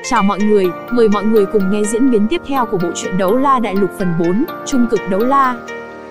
Chào mọi người, mời mọi người cùng nghe diễn biến tiếp theo của bộ truyện Đấu La Đại Lục phần 4, Trung cực đấu la.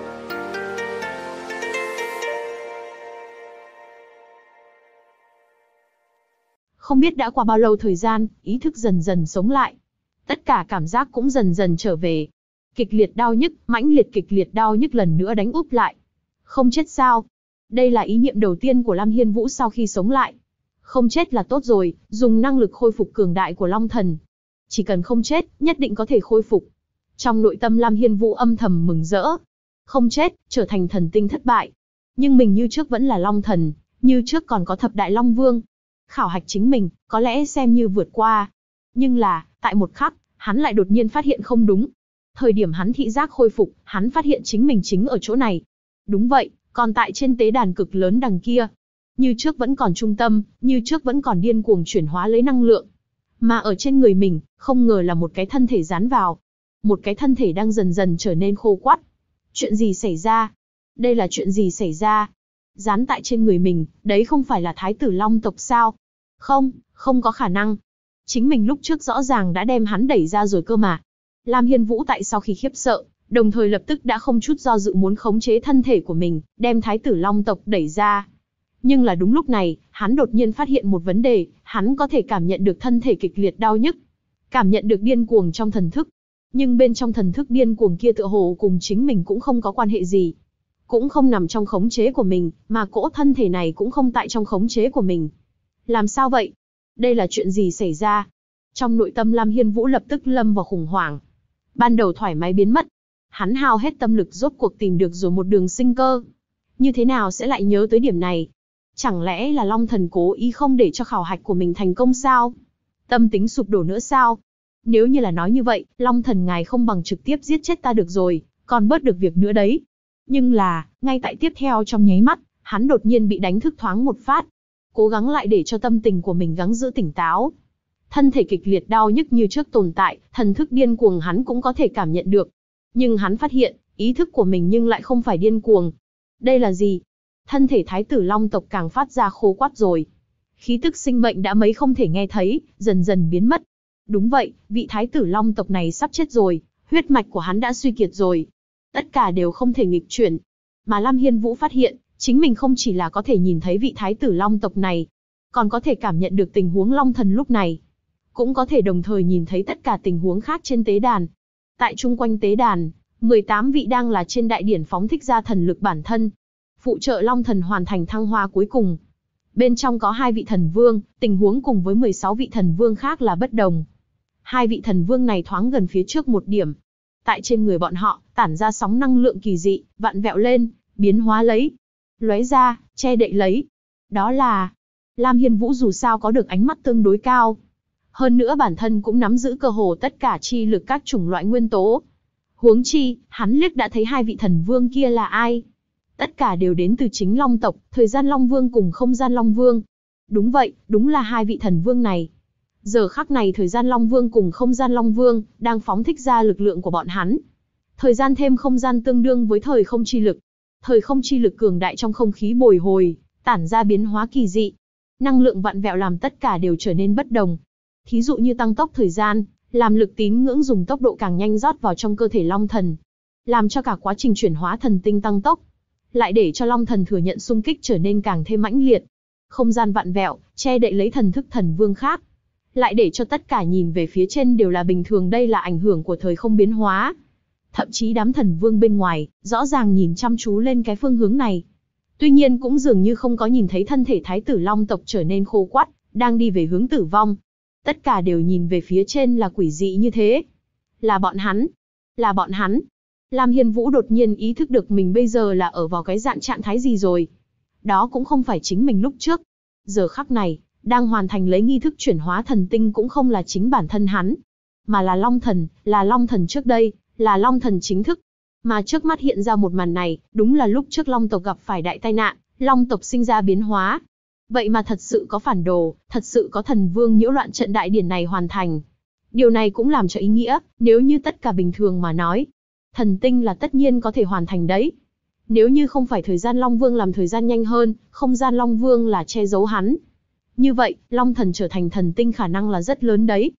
Không biết đã qua bao lâu thời gian, ý thức dần dần sống lại. Tất cả cảm giác cũng dần dần trở về. Kịch liệt đau nhức, mãnh liệt kịch liệt đau nhức lần nữa đánh úp lại. Không chết sao? Đây là ý niệm đầu tiên của Lam Hiên Vũ sau khi sống lại. Không chết là tốt rồi, dùng năng lực khôi phục cường đại của Long Thần. Chỉ cần không chết, nhất định có thể khôi phục. Trong nội tâm Lam Hiên Vũ âm thầm mừng rỡ. Không chết, trở thành thần tinh thất bại. Nhưng mình như trước vẫn là Long Thần, như trước còn có thập đại Long Vương. Khảo hạch chính mình, có lẽ xem như vượt qua. Nhưng là, tại một khắc, hắn lại đột nhiên phát hiện không đúng. Thời điểm hắn thị giác khôi phục, hắn phát hiện chính mình chính ở chỗ này. Đúng vậy, còn tại trên tế đàn cực lớn đằng kia. Như trước vẫn còn trung tâm, như trước vẫn còn điên cuồng chuyển hóa lấy năng lượng. Mà ở trên người mình, không ngờ là một cái thân thể dán vào. Một cái thân thể đang dần dần trở nên khô quắt. Chuyện gì xảy ra? Đây là chuyện gì xảy ra? Dán tại trên người mình, đấy không phải là Thái tử Long tộc sao? Không, không có khả năng. Chính mình lúc trước rõ ràng đã đem hắn đẩy ra rồi cơ mà. Lam Hiên Vũ tại sau khi khiếp sợ, đồng thời lập tức đã không chút do dự muốn khống chế thân thể của mình, đem Thái tử Long tộc đẩy ra. Nhưng là đúng lúc này, hắn đột nhiên phát hiện một vấn đề, hắn có thể cảm nhận được thân thể kịch liệt đau nhức, cảm nhận được điên cuồng trong thần thức. Nhưng bên trong thần thức điên cuồng kia tựa hồ cùng chính mình cũng không có quan hệ gì. Cũng không nằm trong khống chế của mình, mà cỗ thân thể này cũng không tại trong khống chế của mình. Làm sao vậy? Đây là chuyện gì xảy ra? Trong nội tâm Lam Hiên Vũ lập tức lâm vào khủng hoảng. Ban đầu thoải mái biến mất. Hắn hao hết tâm lực rốt cuộc tìm được rồi một đường sinh cơ. Như thế nào sẽ lại nhớ tới điểm này? Chẳng lẽ là Long Thần cố ý không để cho khảo hạch của mình thành công sao? Tâm tính sụp đổ nữa sao? Nếu như là nói như vậy, Long Thần ngài không bằng trực tiếp giết chết ta được rồi, còn bớt được việc nữa đấy. Nhưng là, ngay tại tiếp theo trong nháy mắt, hắn đột nhiên bị đánh thức thoáng một phát. Cố gắng lại để cho tâm tình của mình gắng giữ tỉnh táo. Thân thể kịch liệt đau nhức như trước tồn tại, thần thức điên cuồng hắn cũng có thể cảm nhận được. Nhưng hắn phát hiện, ý thức của mình nhưng lại không phải điên cuồng. Đây là gì? Thân thể Thái tử Long tộc càng phát ra khô quắt rồi. Khí tức sinh mệnh đã mấy không thể nghe thấy, dần dần biến mất. Đúng vậy, vị Thái tử Long tộc này sắp chết rồi, huyết mạch của hắn đã suy kiệt rồi. Tất cả đều không thể nghịch chuyển. Mà Lam Hiên Vũ phát hiện, chính mình không chỉ là có thể nhìn thấy vị Thái tử Long tộc này, còn có thể cảm nhận được tình huống Long Thần lúc này. Cũng có thể đồng thời nhìn thấy tất cả tình huống khác trên tế đàn. Tại chung quanh tế đàn, 18 vị đang là trên đại điển phóng thích ra thần lực bản thân, phụ trợ Long Thần hoàn thành thăng hoa cuối cùng. Bên trong có 2 vị thần vương, tình huống cùng với 16 vị thần vương khác là bất đồng. 2 vị thần vương này thoáng gần phía trước một điểm. Tại trên người bọn họ, tản ra sóng năng lượng kỳ dị, vặn vẹo lên, biến hóa lấy, lóe ra, che đậy lấy. Đó là... Lam Hiên Vũ dù sao có được ánh mắt tương đối cao. Hơn nữa bản thân cũng nắm giữ cơ hồ tất cả chi lực các chủng loại nguyên tố. Huống chi, hắn liếc đã thấy 2 vị thần vương kia là ai. Tất cả đều đến từ chính Long tộc, Thời gian Long Vương cùng Không gian Long Vương. Đúng vậy, đúng là 2 vị thần vương này. Giờ khắc này Thời gian Long Vương cùng Không gian Long Vương đang phóng thích ra lực lượng của bọn hắn. Thời gian thêm không gian tương đương với thời không chi lực. Thời không chi lực cường đại trong không khí bồi hồi, tản ra biến hóa kỳ dị. Năng lượng vặn vẹo làm tất cả đều trở nên bất đồng. Thí dụ như tăng tốc thời gian, làm lực tín ngưỡng dùng tốc độ càng nhanh rót vào trong cơ thể Long Thần, làm cho cả quá trình chuyển hóa thần tinh tăng tốc, lại để cho Long Thần thừa nhận xung kích trở nên càng thêm mãnh liệt. Không gian vặn vẹo, che đậy lấy thần thức thần vương khác, lại để cho tất cả nhìn về phía trên đều là bình thường, đây là ảnh hưởng của thời không biến hóa. Thậm chí đám thần vương bên ngoài, rõ ràng nhìn chăm chú lên cái phương hướng này. Tuy nhiên cũng dường như không có nhìn thấy thân thể Thái tử Long tộc trở nên khô quắt, đang đi về hướng tử vong. Tất cả đều nhìn về phía trên là quỷ dị như thế. Là bọn hắn. Là bọn hắn. Lam Hiên Vũ đột nhiên ý thức được mình bây giờ là ở vào cái dạng trạng thái gì rồi. Đó cũng không phải chính mình lúc trước. Giờ khắc này, đang hoàn thành lấy nghi thức chuyển hóa thần tinh cũng không là chính bản thân hắn. Mà là Long Thần trước đây, là Long Thần chính thức. Mà trước mắt hiện ra một màn này, đúng là lúc trước Long tộc gặp phải đại tai nạn, Long tộc sinh ra biến hóa. Vậy mà thật sự có phản đồ, thật sự có thần vương nhiễu loạn trận đại điển này hoàn thành. Điều này cũng làm cho ý nghĩa, nếu như tất cả bình thường mà nói, thần tinh là tất nhiên có thể hoàn thành đấy. Nếu như không phải Thời gian Long Vương làm thời gian nhanh hơn, Không gian Long Vương là che giấu hắn. Như vậy, Long Thần trở thành thần tinh khả năng là rất lớn đấy.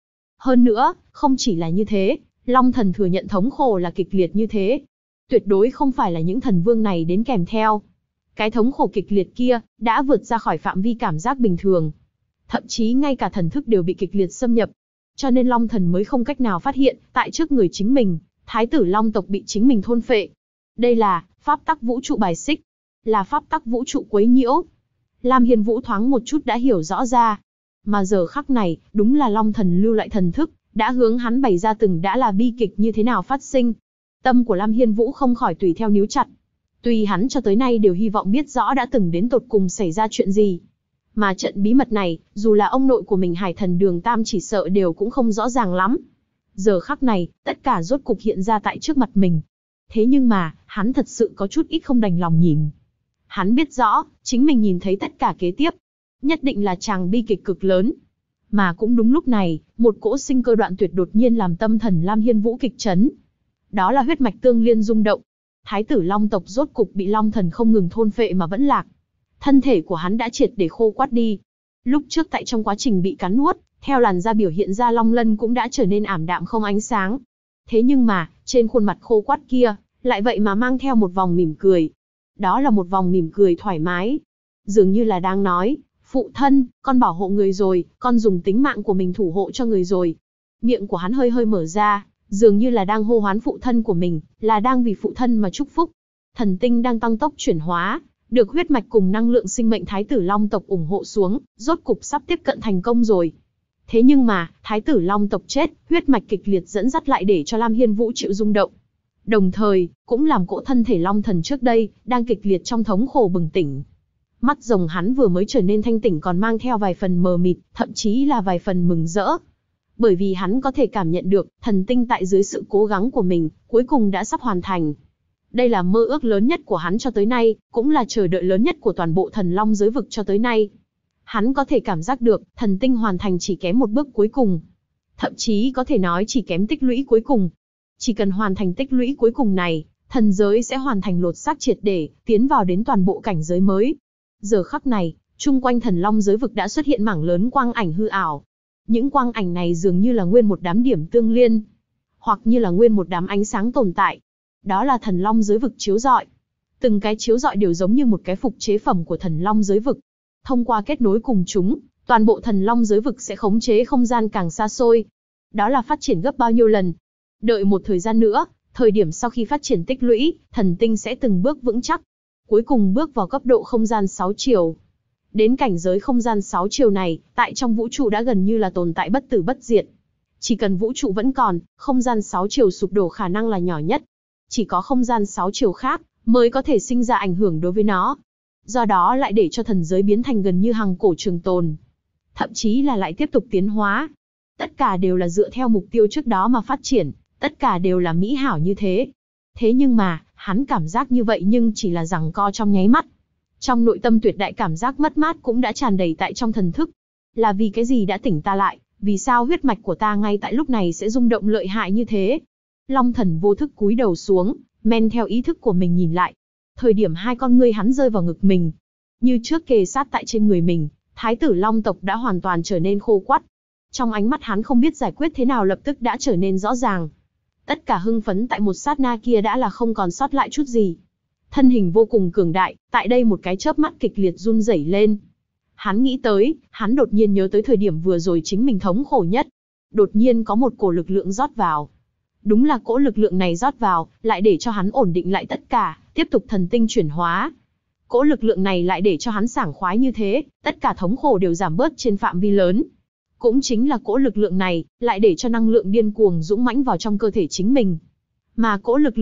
Hơn nữa, không chỉ là như thế, Long Thần thừa nhận thống khổ là kịch liệt như thế. Tuyệt đối không phải là những thần vương này đến kèm theo. Cái thống khổ kịch liệt kia, đã vượt ra khỏi phạm vi cảm giác bình thường. Thậm chí ngay cả thần thức đều bị kịch liệt xâm nhập. Cho nên Long Thần mới không cách nào phát hiện, tại trước người chính mình, Thái tử Long tộc bị chính mình thôn phệ. Đây là pháp tắc vũ trụ bài xích, là pháp tắc vũ trụ quấy nhiễu. Lam Hiên Vũ thoáng một chút đã hiểu rõ ra. Mà giờ khắc này, đúng là Long Thần lưu lại thần thức, đã hướng hắn bày ra từng đã là bi kịch như thế nào phát sinh. Tâm của Lam Hiên Vũ không khỏi tùy theo níu chặt. Tuy hắn cho tới nay đều hy vọng biết rõ đã từng đến tột cùng xảy ra chuyện gì. Mà trận bí mật này, dù là ông nội của mình Hải Thần Đường Tam chỉ sợ đều cũng không rõ ràng lắm. Giờ khắc này, tất cả rốt cục hiện ra tại trước mặt mình. Thế nhưng mà, hắn thật sự có chút ít không đành lòng nhìn. Hắn biết rõ, chính mình nhìn thấy tất cả kế tiếp. Nhất định là chàng bi kịch cực lớn. Mà cũng đúng lúc này, một cỗ sinh cơ đoạn tuyệt đột nhiên làm tâm thần Lam Hiên Vũ kịch chấn. Đó là huyết mạch tương liên rung động. Thái tử Long tộc rốt cục bị Long Thần không ngừng thôn phệ mà vẫn lạc. Thân thể của hắn đã triệt để khô quắt đi. Lúc trước tại trong quá trình bị cắn nuốt, theo làn da biểu hiện ra long lân cũng đã trở nên ảm đạm không ánh sáng. Thế nhưng mà, trên khuôn mặt khô quắt kia, lại vậy mà mang theo một vòng mỉm cười. Đó là một vòng mỉm cười thoải mái. Dường như là đang nói, phụ thân, con bảo hộ người rồi, con dùng tính mạng của mình thủ hộ cho người rồi. Miệng của hắn hơi hơi mở ra, dường như là đang hô hoán phụ thân của mình, là đang vì phụ thân mà chúc phúc. Thần tinh đang tăng tốc chuyển hóa, được huyết mạch cùng năng lượng sinh mệnh Thái tử Long tộc ủng hộ xuống, rốt cục sắp tiếp cận thành công rồi. Thế nhưng mà, Thái tử Long tộc chết, huyết mạch kịch liệt dẫn dắt lại để cho Lam Hiên Vũ chịu rung động. Đồng thời, cũng làm cỗ thân thể Long Thần trước đây, đang kịch liệt trong thống khổ bừng tỉnh. Mắt rồng hắn vừa mới trở nên thanh tỉnh còn mang theo vài phần mờ mịt, thậm chí là vài phần mừng rỡ. Bởi vì hắn có thể cảm nhận được, thần tinh tại dưới sự cố gắng của mình, cuối cùng đã sắp hoàn thành. Đây là mơ ước lớn nhất của hắn cho tới nay, cũng là chờ đợi lớn nhất của toàn bộ thần long giới vực cho tới nay. Hắn có thể cảm giác được, thần tinh hoàn thành chỉ kém một bước cuối cùng. Thậm chí có thể nói chỉ kém tích lũy cuối cùng. Chỉ cần hoàn thành tích lũy cuối cùng này, thần giới sẽ hoàn thành lột xác triệt để, tiến vào đến toàn bộ cảnh giới mới. Giờ khắc này, chung quanh thần long giới vực đã xuất hiện mảng lớn quang ảnh hư ảo. Những quang ảnh này dường như là nguyên một đám điểm tương liên, hoặc như là nguyên một đám ánh sáng tồn tại. Đó là thần long giới vực chiếu rọi. Từng cái chiếu rọi đều giống như một cái phục chế phẩm của thần long giới vực. Thông qua kết nối cùng chúng, toàn bộ thần long giới vực sẽ khống chế không gian càng xa xôi. Đó là phát triển gấp bao nhiêu lần. Đợi một thời gian nữa, thời điểm sau khi phát triển tích lũy, thần tinh sẽ từng bước vững chắc. Cuối cùng bước vào cấp độ không gian 6 chiều. Đến cảnh giới không gian 6 chiều này, tại trong vũ trụ đã gần như là tồn tại bất tử bất diệt. Chỉ cần vũ trụ vẫn còn, không gian 6 chiều sụp đổ khả năng là nhỏ nhất. Chỉ có không gian 6 chiều khác, mới có thể sinh ra ảnh hưởng đối với nó. Do đó lại để cho thần giới biến thành gần như hằng cổ trường tồn. Thậm chí là lại tiếp tục tiến hóa. Tất cả đều là dựa theo mục tiêu trước đó mà phát triển, tất cả đều là mỹ hảo như thế. Thế nhưng mà, hắn cảm giác như vậy nhưng chỉ là giằng co trong nháy mắt. Trong nội tâm tuyệt đại cảm giác mất mát cũng đã tràn đầy tại trong thần thức. Là vì cái gì đã tỉnh ta lại, vì sao huyết mạch của ta ngay tại lúc này sẽ rung động lợi hại như thế? Long Thần vô thức cúi đầu xuống, men theo ý thức của mình nhìn lại. Thời điểm hai con ngươi hắn rơi vào ngực mình. Như trước kề sát tại trên người mình, Thái tử Long tộc đã hoàn toàn trở nên khô quắt. Trong ánh mắt hắn không biết giải quyết thế nào lập tức đã trở nên rõ ràng. Tất cả hưng phấn tại một sát na kia đã là không còn sót lại chút gì. Thân hình vô cùng cường đại, tại đây một cái chớp mắt kịch liệt run rẩy lên. Hắn nghĩ tới, hắn đột nhiên nhớ tới thời điểm vừa rồi chính mình thống khổ nhất. Đột nhiên có một cổ lực lượng rót vào. Đúng là cỗ lực lượng này rót vào, lại để cho hắn ổn định lại tất cả, tiếp tục thần tinh chuyển hóa. Cỗ lực lượng này lại để cho hắn sảng khoái như thế, tất cả thống khổ đều giảm bớt trên phạm vi lớn. Cũng chính là cỗ lực lượng này, lại để cho năng lượng điên cuồng dũng mãnh vào trong cơ thể chính mình. Mà cỗ lực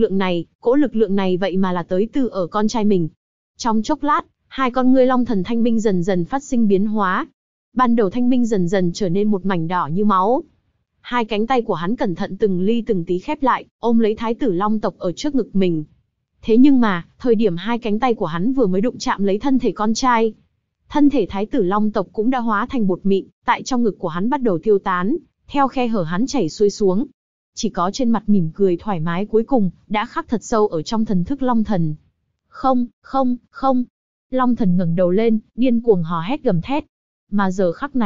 lượng này vậy mà là tới từ ở con trai mình. Trong chốc lát, hai con ngươi Long Thần Thanh Minh dần dần phát sinh biến hóa. Ban đầu Thanh Minh dần dần trở nên một mảnh đỏ như máu. Hai cánh tay của hắn cẩn thận từng ly từng tí khép lại, ôm lấy Thái tử Long tộc ở trước ngực mình. Thế nhưng mà, thời điểm hai cánh tay của hắn vừa mới đụng chạm lấy thân thể con trai, thân thể Thái tử Long tộc cũng đã hóa thành bột mịn, tại trong ngực của hắn bắt đầu tiêu tán, theo khe hở hắn chảy xuôi xuống. Chỉ có trên mặt mỉm cười thoải mái cuối cùng, đã khắc thật sâu ở trong thần thức Long Thần. Không, không. Long Thần ngẩng đầu lên, điên cuồng hò hét gầm thét. Mà giờ khắc này,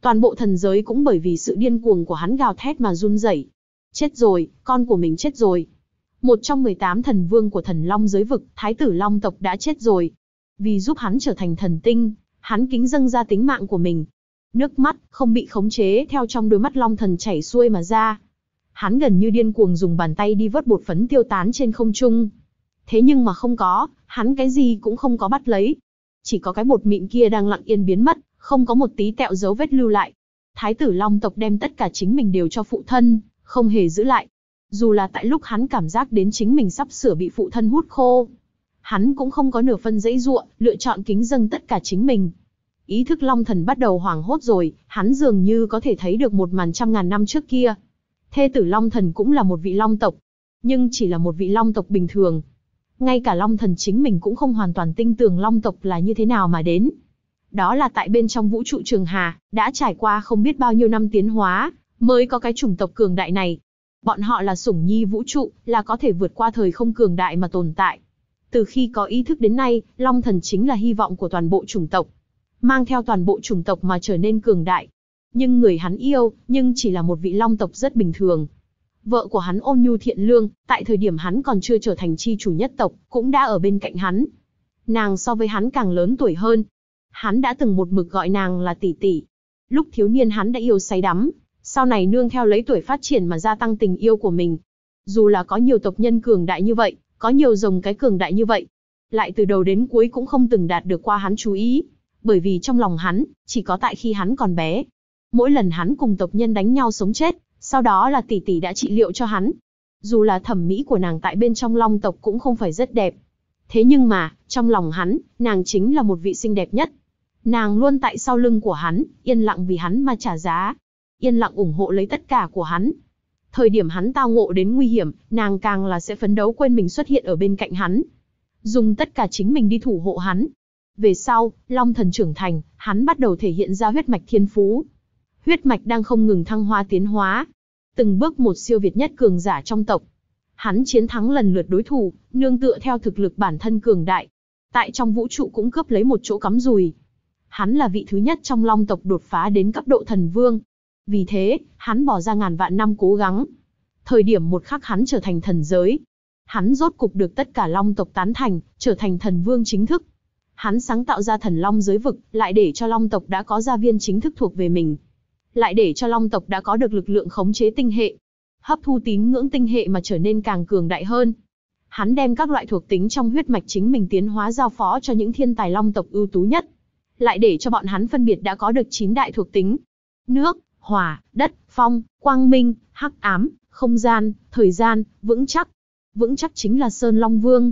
Toàn bộ thần giới cũng bởi vì sự điên cuồng của hắn gào thét mà run rẩy. Chết rồi, con của mình chết rồi. Một trong 18 thần vương của thần long giới vực, Thái tử Long tộc đã chết rồi. Vì giúp hắn trở thành thần tinh, hắn kính dâng ra tính mạng của mình. Nước mắt, không bị khống chế theo trong đôi mắt long thần chảy xuôi mà ra. Hắn gần như điên cuồng dùng bàn tay đi vớt bột phấn tiêu tán trên không trung. Thế nhưng mà không có, hắn cái gì cũng không có bắt lấy. Chỉ có cái bột mịn kia đang lặng yên biến mất, không có một tí tẹo dấu vết lưu lại. Thái tử Long tộc đem tất cả chính mình đều cho phụ thân, không hề giữ lại. Dù là tại lúc hắn cảm giác đến chính mình sắp sửa bị phụ thân hút khô, hắn cũng không có nửa phân giãy giụa, lựa chọn kính dâng tất cả chính mình. Ý thức Long thần bắt đầu hoảng hốt rồi, hắn dường như có thể thấy được một màn trăm ngàn năm trước kia. Thê tử Long thần cũng là một vị Long tộc, nhưng chỉ là một vị Long tộc bình thường. Ngay cả Long thần chính mình cũng không hoàn toàn tin tưởng Long tộc là như thế nào mà đến. Đó là tại bên trong vũ trụ Trường Hà, đã trải qua không biết bao nhiêu năm tiến hóa, mới có cái chủng tộc cường đại này. Bọn họ là sủng nhi vũ trụ, là có thể vượt qua thời không cường đại mà tồn tại. Từ khi có ý thức đến nay, Long thần chính là hy vọng của toàn bộ chủng tộc. Mang theo toàn bộ chủng tộc mà trở nên cường đại. Nhưng người hắn yêu, nhưng chỉ là một vị Long tộc rất bình thường. Vợ của hắn ôn nhu thiện lương, tại thời điểm hắn còn chưa trở thành chi chủ nhất tộc, cũng đã ở bên cạnh hắn. Nàng so với hắn càng lớn tuổi hơn. Hắn đã từng một mực gọi nàng là tỷ tỷ. Lúc thiếu niên hắn đã yêu say đắm, sau này nương theo lấy tuổi phát triển mà gia tăng tình yêu của mình. Dù là có nhiều tộc nhân cường đại như vậy, có nhiều rồng cái cường đại như vậy, lại từ đầu đến cuối cũng không từng đạt được qua hắn chú ý. Bởi vì trong lòng hắn, chỉ có tại khi hắn còn bé. Mỗi lần hắn cùng tộc nhân đánh nhau sống chết, sau đó là tỷ tỷ đã trị liệu cho hắn. Dù là thẩm mỹ của nàng tại bên trong Long tộc cũng không phải rất đẹp. Thế nhưng mà, trong lòng hắn, nàng chính là một vị xinh đẹp nhất. Nàng luôn tại sau lưng của hắn, yên lặng vì hắn mà trả giá. Yên lặng ủng hộ lấy tất cả của hắn. Thời điểm hắn tao ngộ đến nguy hiểm, nàng càng là sẽ phấn đấu quên mình xuất hiện ở bên cạnh hắn. Dùng tất cả chính mình đi thủ hộ hắn. Về sau, Long thần trưởng thành, hắn bắt đầu thể hiện ra huyết mạch thiên phú. Huyết mạch đang không ngừng thăng hoa tiến hóa. Từng bước một siêu việt nhất cường giả trong tộc. Hắn chiến thắng lần lượt đối thủ, nương tựa theo thực lực bản thân cường đại. Tại trong vũ trụ cũng cướp lấy một chỗ cắm rùi. Hắn là vị thứ nhất trong Long tộc đột phá đến cấp độ thần vương. Vì thế, hắn bỏ ra ngàn vạn năm cố gắng. Thời điểm một khắc hắn trở thành thần giới. Hắn rốt cục được tất cả Long tộc tán thành, trở thành thần vương chính thức. Hắn sáng tạo ra thần Long giới vực, lại để cho Long tộc đã có gia viên chính thức thuộc về mình. Lại để cho Long tộc đã có được lực lượng khống chế tinh hệ. Hấp thu tín ngưỡng tinh hệ mà trở nên càng cường đại hơn. Hắn đem các loại thuộc tính trong huyết mạch chính mình tiến hóa giao phó cho những thiên tài Long tộc ưu tú nhất. Lại để cho bọn hắn phân biệt đã có được 9 đại thuộc tính. Nước, hỏa, đất, phong, quang minh, hắc ám, không gian, thời gian, vững chắc. Vững chắc chính là Sơn Long Vương.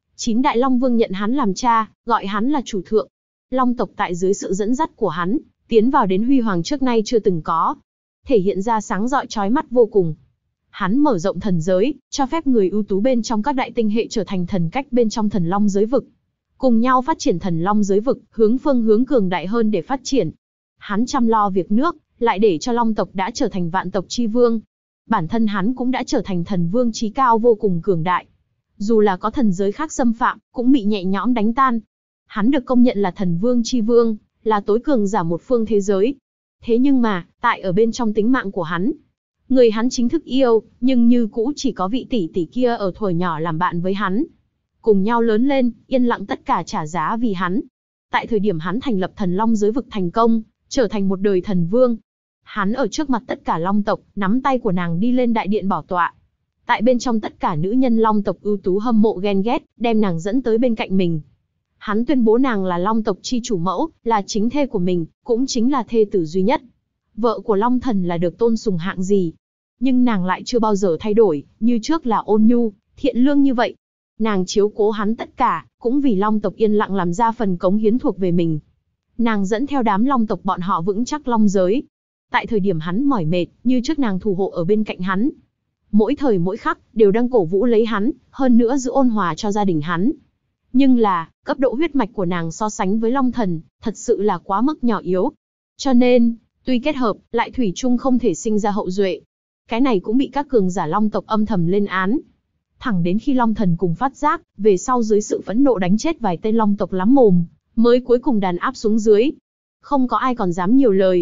9 đại Long Vương nhận hắn làm cha, gọi hắn là chủ thượng. Long tộc tại dưới sự dẫn dắt của hắn, tiến vào đến huy hoàng trước nay chưa từng có. Thể hiện ra sáng rọi chói mắt vô cùng. Hắn mở rộng thần giới, cho phép người ưu tú bên trong các đại tinh hệ trở thành thần cách bên trong thần Long giới vực. Cùng nhau phát triển thần Long giới vực, hướng phương hướng cường đại hơn để phát triển. Hắn chăm lo việc nước, lại để cho Long tộc đã trở thành vạn tộc chi vương. Bản thân hắn cũng đã trở thành thần vương chí cao vô cùng cường đại. Dù là có thần giới khác xâm phạm, cũng bị nhẹ nhõm đánh tan. Hắn được công nhận là thần vương chi vương, là tối cường giả một phương thế giới. Thế nhưng mà, tại ở bên trong tính mạng của hắn, người hắn chính thức yêu, nhưng như cũ chỉ có vị tỷ tỷ kia ở thuở nhỏ làm bạn với hắn. Cùng nhau lớn lên, yên lặng tất cả trả giá vì hắn. Tại thời điểm hắn thành lập thần Long giới vực thành công, trở thành một đời thần vương. Hắn ở trước mặt tất cả Long tộc, nắm tay của nàng đi lên đại điện bảo tọa. Tại bên trong tất cả nữ nhân Long tộc ưu tú hâm mộ ghen ghét, đem nàng dẫn tới bên cạnh mình. Hắn tuyên bố nàng là Long tộc chi chủ mẫu, là chính thê của mình, cũng chính là thê tử duy nhất. Vợ của Long thần là được tôn sùng hạng gì. Nhưng nàng lại chưa bao giờ thay đổi, như trước là ôn nhu, thiện lương như vậy. Nàng chiếu cố hắn tất cả, cũng vì Long tộc yên lặng làm ra phần cống hiến thuộc về mình. Nàng dẫn theo đám Long tộc bọn họ vững chắc Long giới. Tại thời điểm hắn mỏi mệt, như trước nàng thủ hộ ở bên cạnh hắn. Mỗi thời mỗi khắc, đều đang cổ vũ lấy hắn, hơn nữa giữ ôn hòa cho gia đình hắn. Nhưng là, cấp độ huyết mạch của nàng so sánh với Long thần, thật sự là quá mức nhỏ yếu. Cho nên, tuy kết hợp, lại thủy chung không thể sinh ra hậu duệ. Cái này cũng bị các cường giả Long tộc âm thầm lên án. Thẳng đến khi Long thần cùng phát giác, về sau dưới sự phẫn nộ đánh chết vài tên Long tộc lắm mồm, mới cuối cùng đàn áp xuống dưới. Không có ai còn dám nhiều lời.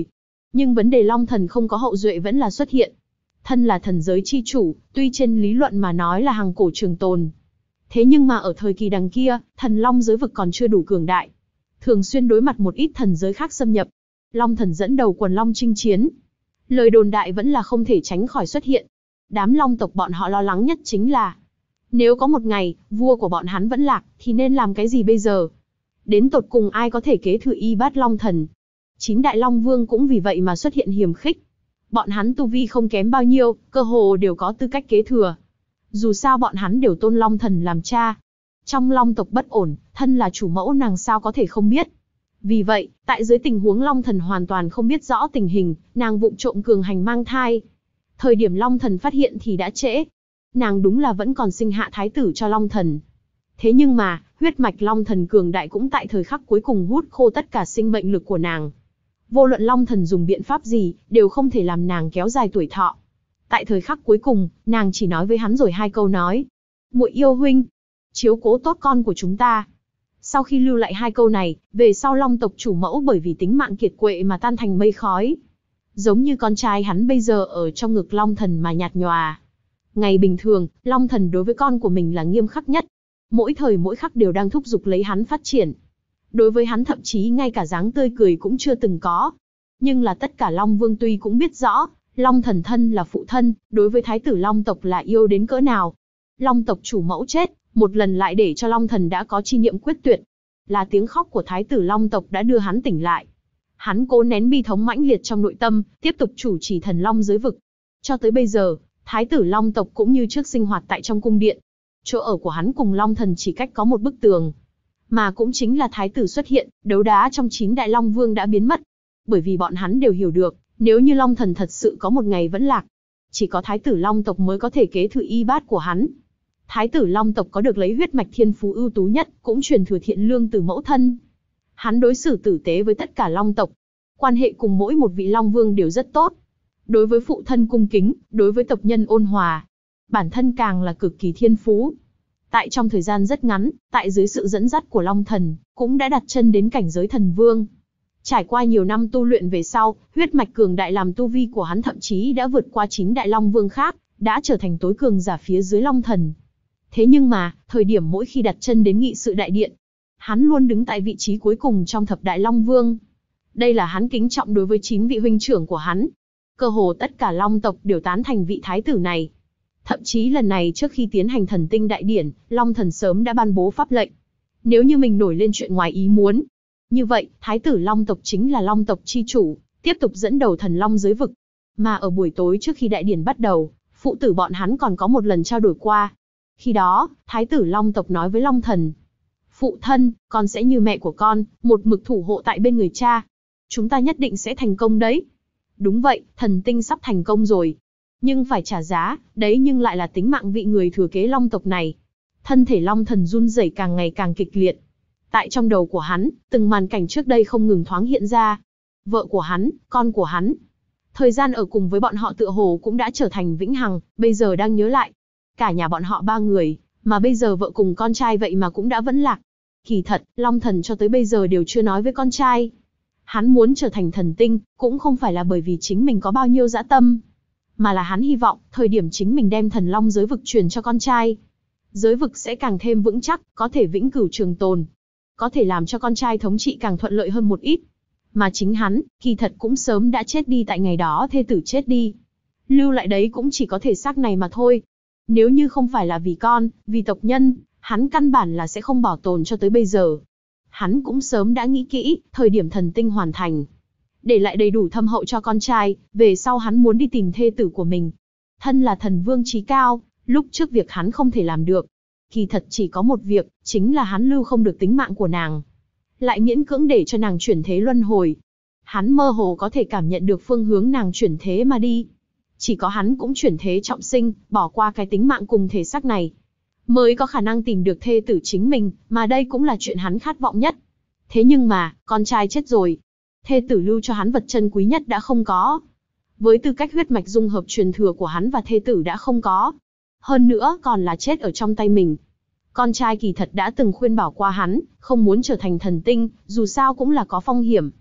Nhưng vấn đề Long Thần không có hậu duệ vẫn là xuất hiện. Thân là thần giới chi chủ, tuy trên lý luận mà nói là hằng cổ trường tồn. Thế nhưng mà ở thời kỳ đằng kia, thần Long giới vực còn chưa đủ cường đại. Thường xuyên đối mặt một ít thần giới khác xâm nhập. Long Thần dẫn đầu quần Long chinh chiến. Lời đồn đại vẫn là không thể tránh khỏi xuất hiện. Đám Long tộc bọn họ lo lắng nhất chính là nếu có một ngày, vua của bọn hắn vẫn lạc, thì nên làm cái gì bây giờ? Đến tột cùng ai có thể kế thừa y bát Long Thần? 9 Đại Long Vương cũng vì vậy mà xuất hiện hiềm khích. Bọn hắn tu vi không kém bao nhiêu, cơ hồ đều có tư cách kế thừa. Dù sao bọn hắn đều tôn Long Thần làm cha. Trong Long tộc bất ổn, thân là chủ mẫu nàng sao có thể không biết. Vì vậy, tại dưới tình huống Long Thần hoàn toàn không biết rõ tình hình, nàng vụng trộm cường hành mang thai. Thời điểm Long Thần phát hiện thì đã trễ. Nàng đúng là vẫn còn sinh hạ thái tử cho Long Thần. Thế nhưng mà, huyết mạch Long Thần cường đại cũng tại thời khắc cuối cùng hút khô tất cả sinh mệnh lực của nàng. Vô luận Long Thần dùng biện pháp gì, đều không thể làm nàng kéo dài tuổi thọ. Tại thời khắc cuối cùng, nàng chỉ nói với hắn rồi 2 câu nói. Muội yêu huynh, chiếu cố tốt con của chúng ta. Sau khi lưu lại 2 câu này, về sau Long tộc chủ mẫu bởi vì tính mạng kiệt quệ mà tan thành mây khói. Giống như con trai hắn bây giờ ở trong ngực Long Thần mà nhạt nhòa. Ngày bình thường, Long Thần đối với con của mình là nghiêm khắc nhất. Mỗi thời mỗi khắc đều đang thúc giục lấy hắn phát triển. Đối với hắn thậm chí ngay cả dáng tươi cười cũng chưa từng có. Nhưng là tất cả Long Vương tuy cũng biết rõ, Long Thần thân là phụ thân, đối với thái tử Long tộc là yêu đến cỡ nào. Long tộc chủ mẫu chết, một lần lại để cho Long Thần đã có chi niệm quyết tuyệt. Là tiếng khóc của thái tử Long tộc đã đưa hắn tỉnh lại. Hắn cố nén bi thống mãnh liệt trong nội tâm, tiếp tục chủ trì thần Long giới vực. Cho tới bây giờ, thái tử Long tộc cũng như trước sinh hoạt tại trong cung điện. Chỗ ở của hắn cùng Long Thần chỉ cách có một bức tường. Mà cũng chính là thái tử xuất hiện, đấu đá trong 9 Đại Long Vương đã biến mất. Bởi vì bọn hắn đều hiểu được, nếu như Long Thần thật sự có một ngày vẫn lạc, chỉ có thái tử Long tộc mới có thể kế thừa y bát của hắn. Thái tử Long tộc có được lấy huyết mạch thiên phú ưu tú nhất, cũng truyền thừa thiện lương từ mẫu thân. Hắn đối xử tử tế với tất cả Long tộc. Quan hệ cùng mỗi một vị Long Vương đều rất tốt. Đối với phụ thân cung kính, đối với tộc nhân ôn hòa. Bản thân càng là cực kỳ thiên phú. Tại trong thời gian rất ngắn, tại dưới sự dẫn dắt của Long Thần, cũng đã đặt chân đến cảnh giới thần vương. Trải qua nhiều năm tu luyện về sau, huyết mạch cường đại làm tu vi của hắn thậm chí đã vượt qua 9 Đại Long Vương khác, đã trở thành tối cường giả phía dưới Long Thần. Thế nhưng mà, thời điểm mỗi khi đặt chân đến nghị sự đại điện, hắn luôn đứng tại vị trí cuối cùng trong thập Đại Long Vương. Đây là hắn kính trọng đối với 9 vị huynh trưởng của hắn. Cơ hồ tất cả Long tộc đều tán thành vị thái tử này. Thậm chí lần này trước khi tiến hành thần tinh đại điển, Long Thần sớm đã ban bố pháp lệnh. Nếu như mình nổi lên chuyện ngoài ý muốn, như vậy, thái tử Long tộc chính là Long tộc chi chủ, tiếp tục dẫn đầu thần Long giới vực. Mà ở buổi tối trước khi đại điển bắt đầu, phụ tử bọn hắn còn có một lần trao đổi qua. Khi đó, thái tử Long tộc nói với Long Thần. Phụ thân, con sẽ như mẹ của con, một mực thủ hộ tại bên người cha. Chúng ta nhất định sẽ thành công đấy. Đúng vậy, thần tinh sắp thành công rồi. Nhưng phải trả giá, đấy nhưng lại là tính mạng vị người thừa kế Long tộc này. Thân thể Long Thần run rẩy càng ngày càng kịch liệt. Tại trong đầu của hắn, từng màn cảnh trước đây không ngừng thoáng hiện ra. Vợ của hắn, con của hắn. Thời gian ở cùng với bọn họ tựa hồ cũng đã trở thành vĩnh hằng, bây giờ đang nhớ lại. Cả nhà bọn họ 3 người, mà bây giờ vợ cùng con trai vậy mà cũng đã vẫn lạc. Kỳ thật, Long Thần cho tới bây giờ đều chưa nói với con trai. Hắn muốn trở thành thần tinh, cũng không phải là bởi vì chính mình có bao nhiêu dã tâm, mà là hắn hy vọng, thời điểm chính mình đem thần Long giới vực truyền cho con trai. Giới vực sẽ càng thêm vững chắc, có thể vĩnh cửu trường tồn. Có thể làm cho con trai thống trị càng thuận lợi hơn một ít. Mà chính hắn, kỳ thật cũng sớm đã chết đi tại ngày đó thê tử chết đi. Lưu lại đấy cũng chỉ có thể xác này mà thôi. Nếu như không phải là vì con, vì tộc nhân, hắn căn bản là sẽ không bảo tồn cho tới bây giờ. Hắn cũng sớm đã nghĩ kỹ, thời điểm thần tinh hoàn thành, để lại đầy đủ thâm hậu cho con trai, về sau hắn muốn đi tìm thê tử của mình. Thân là thần vương chí cao, lúc trước việc hắn không thể làm được. Kỳ thật chỉ có một việc, chính là hắn lưu không được tính mạng của nàng. Lại miễn cưỡng để cho nàng chuyển thế luân hồi. Hắn mơ hồ có thể cảm nhận được phương hướng nàng chuyển thế mà đi. Chỉ có hắn cũng chuyển thế trọng sinh, bỏ qua cái tính mạng cùng thể xác này, mới có khả năng tìm được thê tử chính mình, mà đây cũng là chuyện hắn khát vọng nhất. Thế nhưng mà, con trai chết rồi. Thê tử lưu cho hắn vật chân quý nhất đã không có. Với tư cách huyết mạch dung hợp truyền thừa của hắn và thê tử đã không có. Hơn nữa còn là chết ở trong tay mình. Con trai kỳ thật đã từng khuyên bảo qua hắn, không muốn trở thành thần tinh, dù sao cũng là có phong hiểm.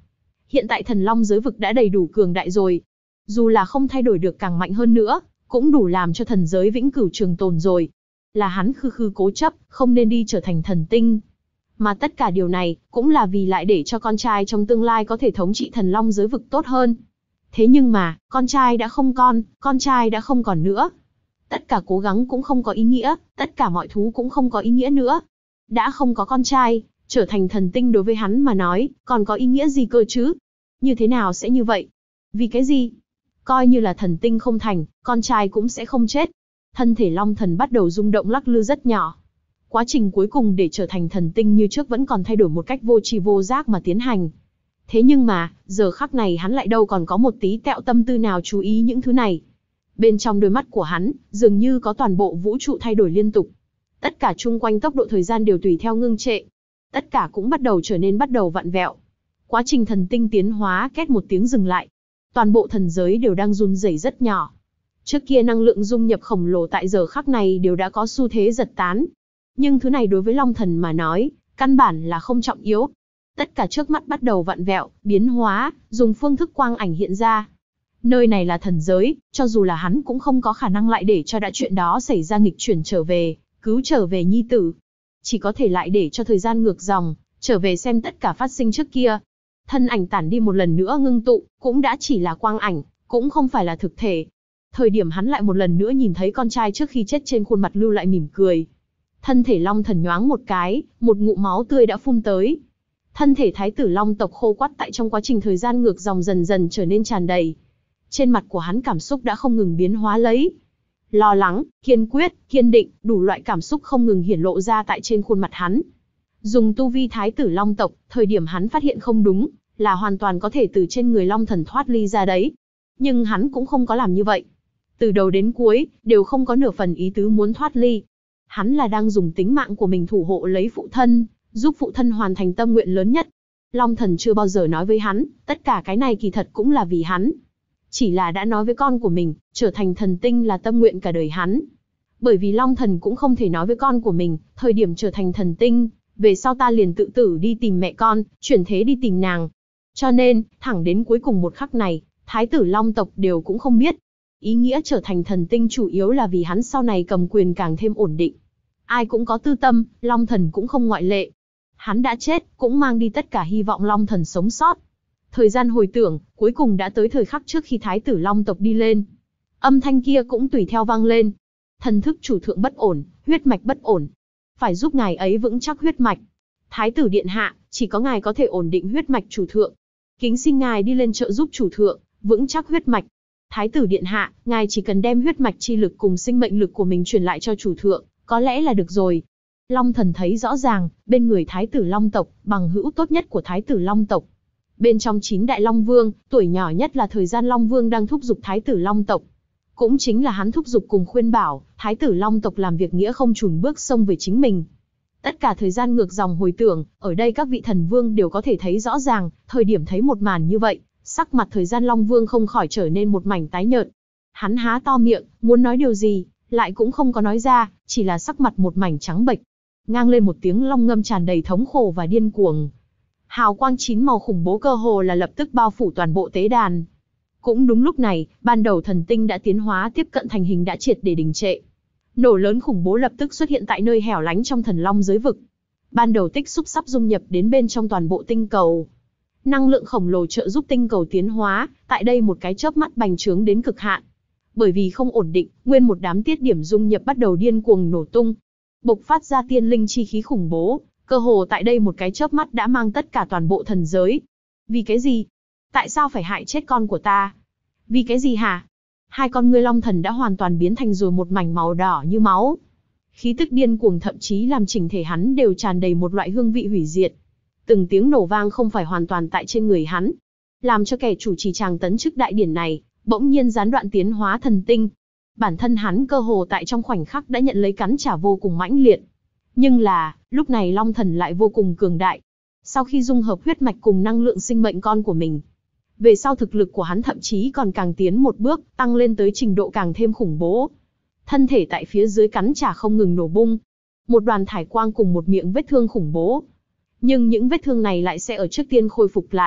Hiện tại thần long giới vực đã đầy đủ cường đại rồi. Dù là không thay đổi được càng mạnh hơn nữa, cũng đủ làm cho thần giới vĩnh cửu trường tồn rồi. Là hắn khư khư cố chấp, không nên đi trở thành thần tinh. Mà tất cả điều này, cũng là vì lại để cho con trai trong tương lai có thể thống trị thần long giới vực tốt hơn. Thế nhưng mà, con trai đã không con trai đã không còn nữa. Tất cả cố gắng cũng không có ý nghĩa, tất cả mọi thứ cũng không có ý nghĩa nữa. Đã không có con trai, trở thành thần tinh đối với hắn mà nói, còn có ý nghĩa gì cơ chứ? Như thế nào sẽ như vậy? Vì cái gì? Coi như là thần tinh không thành, con trai cũng sẽ không chết. Thân thể long thần bắt đầu rung động lắc lư rất nhỏ. Quá trình cuối cùng để trở thành thần tinh như trước vẫn còn thay đổi một cách vô tri vô giác mà tiến hành. Thế nhưng mà, giờ khắc này hắn lại đâu còn có một tí tẹo tâm tư nào chú ý những thứ này. Bên trong đôi mắt của hắn, dường như có toàn bộ vũ trụ thay đổi liên tục. Tất cả chung quanh tốc độ thời gian đều tùy theo ngưng trệ. Tất cả cũng bắt đầu vặn vẹo. Quá trình thần tinh tiến hóa két một tiếng dừng lại. Toàn bộ thần giới đều đang run rẩy rất nhỏ. Trước kia năng lượng dung nhập khổng lồ tại giờ khắc này đều đã có xu thế giật tán. Nhưng thứ này đối với Long Thần mà nói, căn bản là không trọng yếu. Tất cả trước mắt bắt đầu vặn vẹo, biến hóa, dùng phương thức quang ảnh hiện ra. Nơi này là thần giới, cho dù là hắn cũng không có khả năng lại để cho đã chuyện đó xảy ra nghịch chuyển trở về, cứu trở về nhi tử. Chỉ có thể lại để cho thời gian ngược dòng, trở về xem tất cả phát sinh trước kia. Thân ảnh tản đi một lần nữa ngưng tụ, cũng đã chỉ là quang ảnh, cũng không phải là thực thể. Thời điểm hắn lại một lần nữa nhìn thấy con trai trước khi chết trên khuôn mặt lưu lại mỉm cười. Thân thể Long Thần nhoáng một cái, một ngụm máu tươi đã phun tới. Thân thể thái tử Long tộc khô quắt tại trong quá trình thời gian ngược dòng dần dần trở nên tràn đầy. Trên mặt của hắn cảm xúc đã không ngừng biến hóa lấy. Lo lắng, kiên quyết, kiên định, đủ loại cảm xúc không ngừng hiển lộ ra tại trên khuôn mặt hắn. Dùng tu vi thái tử Long tộc, thời điểm hắn phát hiện không đúng, là hoàn toàn có thể từ trên người Long Thần thoát ly ra đấy. Nhưng hắn cũng không có làm như vậy. Từ đầu đến cuối, đều không có nửa phần ý tứ muốn thoát ly. Hắn là đang dùng tính mạng của mình thủ hộ lấy phụ thân, giúp phụ thân hoàn thành tâm nguyện lớn nhất. Long Thần chưa bao giờ nói với hắn, tất cả cái này kỳ thật cũng là vì hắn. Chỉ là đã nói với con của mình, trở thành thần tinh là tâm nguyện cả đời hắn. Bởi vì Long Thần cũng không thể nói với con của mình, thời điểm trở thành thần tinh, về sau ta liền tự tử đi tìm mẹ con, chuyển thế đi tìm nàng. Cho nên, thẳng đến cuối cùng một khắc này, thái tử Long tộc đều cũng không biết. Ý nghĩa trở thành thần tinh chủ yếu là vì hắn sau này cầm quyền càng thêm ổn định. Ai cũng có tư tâm, Long Thần cũng không ngoại lệ. Hắn đã chết, cũng mang đi tất cả hy vọng Long Thần sống sót. Thời gian hồi tưởng, cuối cùng đã tới thời khắc trước khi thái tử Long tộc đi lên. Âm thanh kia cũng tùy theo vang lên. Thần thức chủ thượng bất ổn, huyết mạch bất ổn. Phải giúp ngài ấy vững chắc huyết mạch. Thái tử điện hạ, chỉ có ngài có thể ổn định huyết mạch chủ thượng. Kính xin ngài đi lên trợ giúp chủ thượng, vững chắc huyết mạch. Thái tử điện hạ, ngài chỉ cần đem huyết mạch chi lực cùng sinh mệnh lực của mình truyền lại cho chủ thượng, có lẽ là được rồi. Long Thần thấy rõ ràng, bên người thái tử Long tộc, bằng hữu tốt nhất của thái tử Long tộc. Bên trong 9 đại Long Vương, tuổi nhỏ nhất là thời gian Long Vương đang thúc giục thái tử Long tộc. Cũng chính là hắn thúc giục cùng khuyên bảo, thái tử Long tộc làm việc nghĩa không chùn bước xông về chính mình. Tất cả thời gian ngược dòng hồi tưởng, ở đây các vị thần vương đều có thể thấy rõ ràng, thời điểm thấy một màn như vậy, sắc mặt thời gian Long Vương không khỏi trở nên một mảnh tái nhợt. Hắn há to miệng, muốn nói điều gì, lại cũng không có nói ra, chỉ là sắc mặt một mảnh trắng bệch. Ngang lên một tiếng long ngâm tràn đầy thống khổ và điên cuồng. Hào quang 9 màu khủng bố cơ hồ là lập tức bao phủ toàn bộ tế đàn. Cũng đúng lúc này, ban đầu thần tinh đã tiến hóa tiếp cận thành hình đã triệt để đình trệ. Nổ lớn khủng bố lập tức xuất hiện tại nơi hẻo lánh trong thần long giới vực. Ban đầu tích xúc sắp dung nhập đến bên trong toàn bộ tinh cầu. Năng lượng khổng lồ trợ giúp tinh cầu tiến hóa, tại đây một cái chớp mắt bành trướng đến cực hạn. Bởi vì không ổn định, nguyên một đám tiết điểm dung nhập bắt đầu điên cuồng nổ tung. Bộc phát ra tiên linh chi khí khủng bố, cơ hồ tại đây một cái chớp mắt đã mang tất cả toàn bộ thần giới. Vì cái gì? Tại sao phải hại chết con của ta? Vì cái gì hả? Hai con ngươi Long Thần đã hoàn toàn biến thành rồi một mảnh màu đỏ như máu. Khí tức điên cuồng thậm chí làm chỉnh thể hắn đều tràn đầy một loại hương vị hủy diệt. Từng tiếng nổ vang không phải hoàn toàn tại trên người hắn, làm cho kẻ chủ trì tràng tấn chức đại điển này bỗng nhiên gián đoạn tiến hóa thần tinh. Bản thân hắn cơ hồ tại trong khoảnh khắc đã nhận lấy cắn trả vô cùng mãnh liệt. Nhưng là, lúc này Long Thần lại vô cùng cường đại. Sau khi dung hợp huyết mạch cùng năng lượng sinh mệnh con của mình, về sau thực lực của hắn thậm chí còn càng tiến một bước, tăng lên tới trình độ càng thêm khủng bố. Thân thể tại phía dưới cắn trả không ngừng nổ bung. Một đoàn thải quang cùng một miệng vết thương khủng bố. Nhưng những vết thương này lại sẽ ở trước tiên khôi phục lại.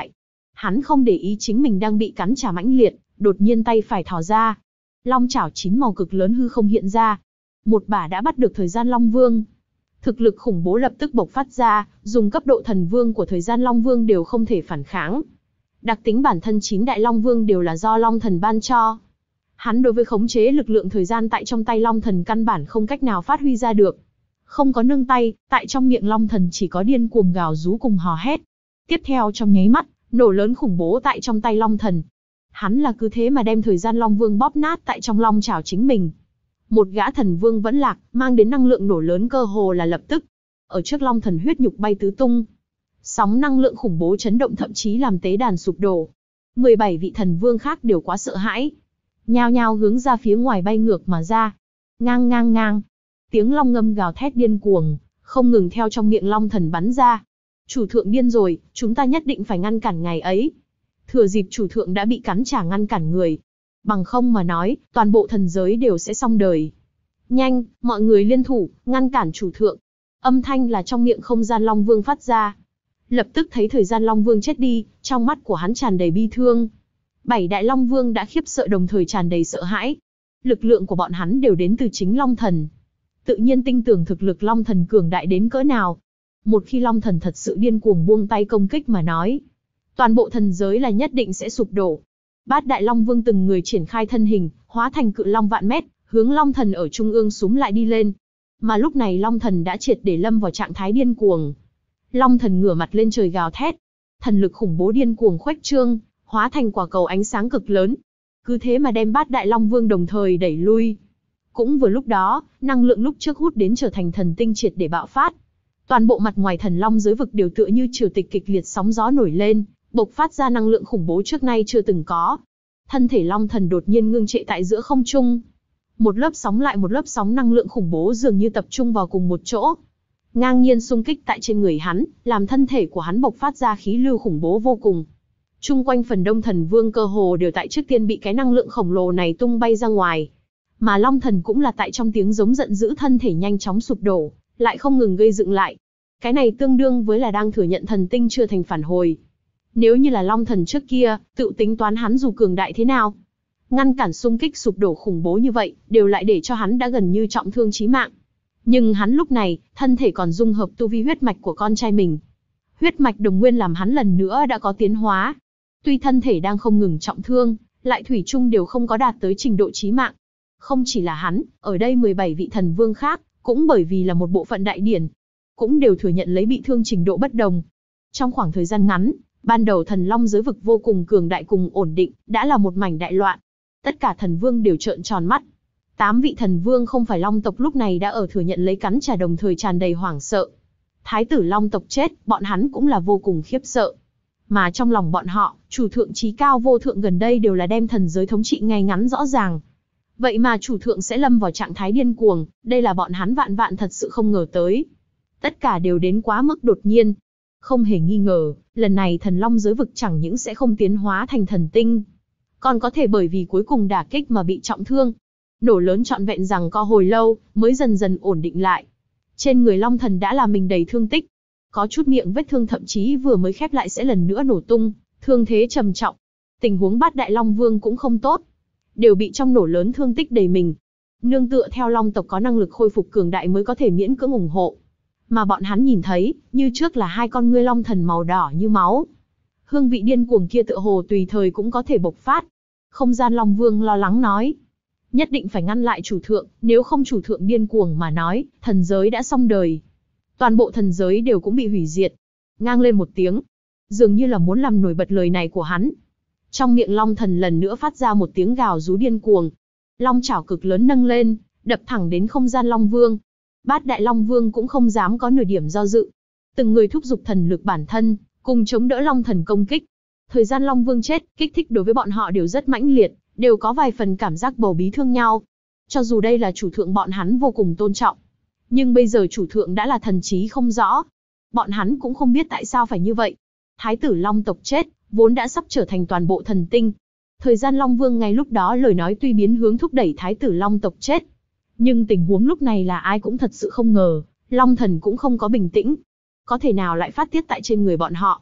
Hắn không để ý chính mình đang bị cắn trả mãnh liệt, đột nhiên tay phải thò ra. Long chảo chín màu cực lớn hư không hiện ra. Một bả đã bắt được thời gian Long Vương. Thực lực khủng bố lập tức bộc phát ra, dùng cấp độ thần vương của thời gian Long Vương đều không thể phản kháng. Đặc tính bản thân 9 đại Long Vương đều là do Long Thần ban cho. Hắn đối với khống chế lực lượng thời gian tại trong tay Long Thần căn bản không cách nào phát huy ra được. Không có nương tay, tại trong miệng Long Thần chỉ có điên cuồng gào rú cùng hò hét. Tiếp theo trong nháy mắt, nổ lớn khủng bố tại trong tay Long Thần. Hắn là cứ thế mà đem thời gian Long Vương bóp nát tại trong long chảo chính mình. Một gã thần vương vẫn lạc, mang đến năng lượng nổ lớn cơ hồ là lập tức. Ở trước Long Thần huyết nhục bay tứ tung. Sóng năng lượng khủng bố chấn động thậm chí làm tế đàn sụp đổ. 17 vị thần vương khác đều quá sợ hãi. Nhao nhao hướng ra phía ngoài bay ngược mà ra. Ngang ngang ngang. Tiếng long ngâm gào thét điên cuồng, không ngừng theo trong miệng Long Thần bắn ra. Chủ thượng điên rồi, chúng ta nhất định phải ngăn cản ngày ấy. Thừa dịp chủ thượng đã bị cắn trả ngăn cản người. Bằng không mà nói, toàn bộ thần giới đều sẽ xong đời. Nhanh, mọi người liên thủ, ngăn cản chủ thượng. Âm thanh là trong miệng không gian Long Vương phát ra. Lập tức thấy thời gian Long Vương chết đi, trong mắt của hắn tràn đầy bi thương. 7 đại Long Vương đã khiếp sợ đồng thời tràn đầy sợ hãi. Lực lượng của bọn hắn đều đến từ chính Long Thần. Tự nhiên tin tưởng thực lực Long Thần cường đại đến cỡ nào. Một khi Long Thần thật sự điên cuồng buông tay công kích mà nói, toàn bộ thần giới là nhất định sẽ sụp đổ. 8 đại Long Vương từng người triển khai thân hình, hóa thành cự long vạn mét, hướng Long Thần ở trung ương súm lại đi lên. Mà lúc này Long Thần đã triệt để lâm vào trạng thái điên cuồng. Long Thần ngửa mặt lên trời gào thét. Thần lực khủng bố điên cuồng khuếch trương, hóa thành quả cầu ánh sáng cực lớn. Cứ thế mà đem 8 đại Long Vương đồng thời đẩy lui. Cũng vừa lúc đó, năng lượng lúc trước hút đến trở thành thần tinh triệt để bạo phát. Toàn bộ mặt ngoài thần long giới vực đều tựa như triều tịch kịch liệt sóng gió nổi lên, bộc phát ra năng lượng khủng bố trước nay chưa từng có. Thân thể Long Thần đột nhiên ngưng trệ tại giữa không trung. Một lớp sóng lại một lớp sóng năng lượng khủng bố dường như tập trung vào cùng một chỗ. Ngang nhiên xung kích tại trên người hắn, làm thân thể của hắn bộc phát ra khí lưu khủng bố vô cùng. Trung quanh phần đông thần vương cơ hồ đều tại trước tiên bị cái năng lượng khổng lồ này tung bay ra ngoài. Mà Long Thần cũng là tại trong tiếng giống giận dữ thân thể nhanh chóng sụp đổ, lại không ngừng gây dựng lại. Cái này tương đương với là đang thừa nhận thần tinh chưa thành phản hồi. Nếu như là Long Thần trước kia, tự tính toán hắn dù cường đại thế nào, ngăn cản xung kích sụp đổ khủng bố như vậy, đều lại để cho hắn đã gần như trọng thương chí mạng. Nhưng hắn lúc này, thân thể còn dung hợp tu vi huyết mạch của con trai mình. Huyết mạch đồng nguyên làm hắn lần nữa đã có tiến hóa. Tuy thân thể đang không ngừng trọng thương, lại thủy chung đều không có đạt tới trình độ chí mạng. Không chỉ là hắn, ở đây 17 vị thần vương khác, cũng bởi vì là một bộ phận đại điển, cũng đều thừa nhận lấy bị thương trình độ bất đồng. Trong khoảng thời gian ngắn, ban đầu thần long giới vực vô cùng cường đại cùng ổn định, đã là một mảnh đại loạn. Tất cả thần vương đều trợn tròn mắt. 8 vị thần vương không phải long tộc lúc này đã ở thừa nhận lấy cắn trả đồng thời tràn đầy hoảng sợ. Thái tử long tộc chết, bọn hắn cũng là vô cùng khiếp sợ. Mà trong lòng bọn họ, chủ thượng chí cao vô thượng gần đây đều là đem thần giới thống trị ngay ngắn rõ ràng. Vậy mà chủ thượng sẽ lâm vào trạng thái điên cuồng, đây là bọn hắn vạn vạn thật sự không ngờ tới. Tất cả đều đến quá mức đột nhiên. Không hề nghi ngờ, lần này thần long giới vực chẳng những sẽ không tiến hóa thành thần tinh, còn có thể bởi vì cuối cùng đả kích mà bị trọng thương. Nổ lớn trọn vẹn rằng co hồi lâu, mới dần dần ổn định lại. Trên người Long Thần đã là mình đầy thương tích. Có chút miệng vết thương thậm chí vừa mới khép lại sẽ lần nữa nổ tung, thương thế trầm trọng. Tình huống 8 đại Long Vương cũng không tốt, đều bị trong nổ lớn thương tích đầy mình. Nương tựa theo Long tộc có năng lực khôi phục cường đại mới có thể miễn cưỡng ủng hộ. Mà bọn hắn nhìn thấy, như trước là hai con ngươi Long Thần màu đỏ như máu. Hương vị điên cuồng kia tựa hồ tùy thời cũng có thể bộc phát. Không gian Long Vương lo lắng nói. Nhất định phải ngăn lại chủ thượng, nếu không chủ thượng điên cuồng mà nói, thần giới đã xong đời. Toàn bộ thần giới đều cũng bị hủy diệt. Ngang lên một tiếng, dường như là muốn làm nổi bật lời này của hắn. Trong miệng Long Thần lần nữa phát ra một tiếng gào rú điên cuồng. Long chảo cực lớn nâng lên, đập thẳng đến không gian Long Vương. 8 đại Long Vương cũng không dám có nửa điểm do dự. Từng người thúc giục thần lực bản thân, cùng chống đỡ Long Thần công kích. Thời gian Long Vương chết, kích thích đối với bọn họ đều rất mãnh liệt, đều có vài phần cảm giác bầu bí thương nhau. Cho dù đây là chủ thượng bọn hắn vô cùng tôn trọng, nhưng bây giờ chủ thượng đã là thần trí không rõ. Bọn hắn cũng không biết tại sao phải như vậy. Thái tử Long tộc chết, vốn đã sắp trở thành toàn bộ thần tinh. Thời gian Long Vương ngay lúc đó lời nói tuy biến hướng thúc đẩy Thái tử Long tộc chết. Nhưng tình huống lúc này là ai cũng thật sự không ngờ, Long Thần cũng không có bình tĩnh. Có thể nào lại phát tiết tại trên người bọn họ.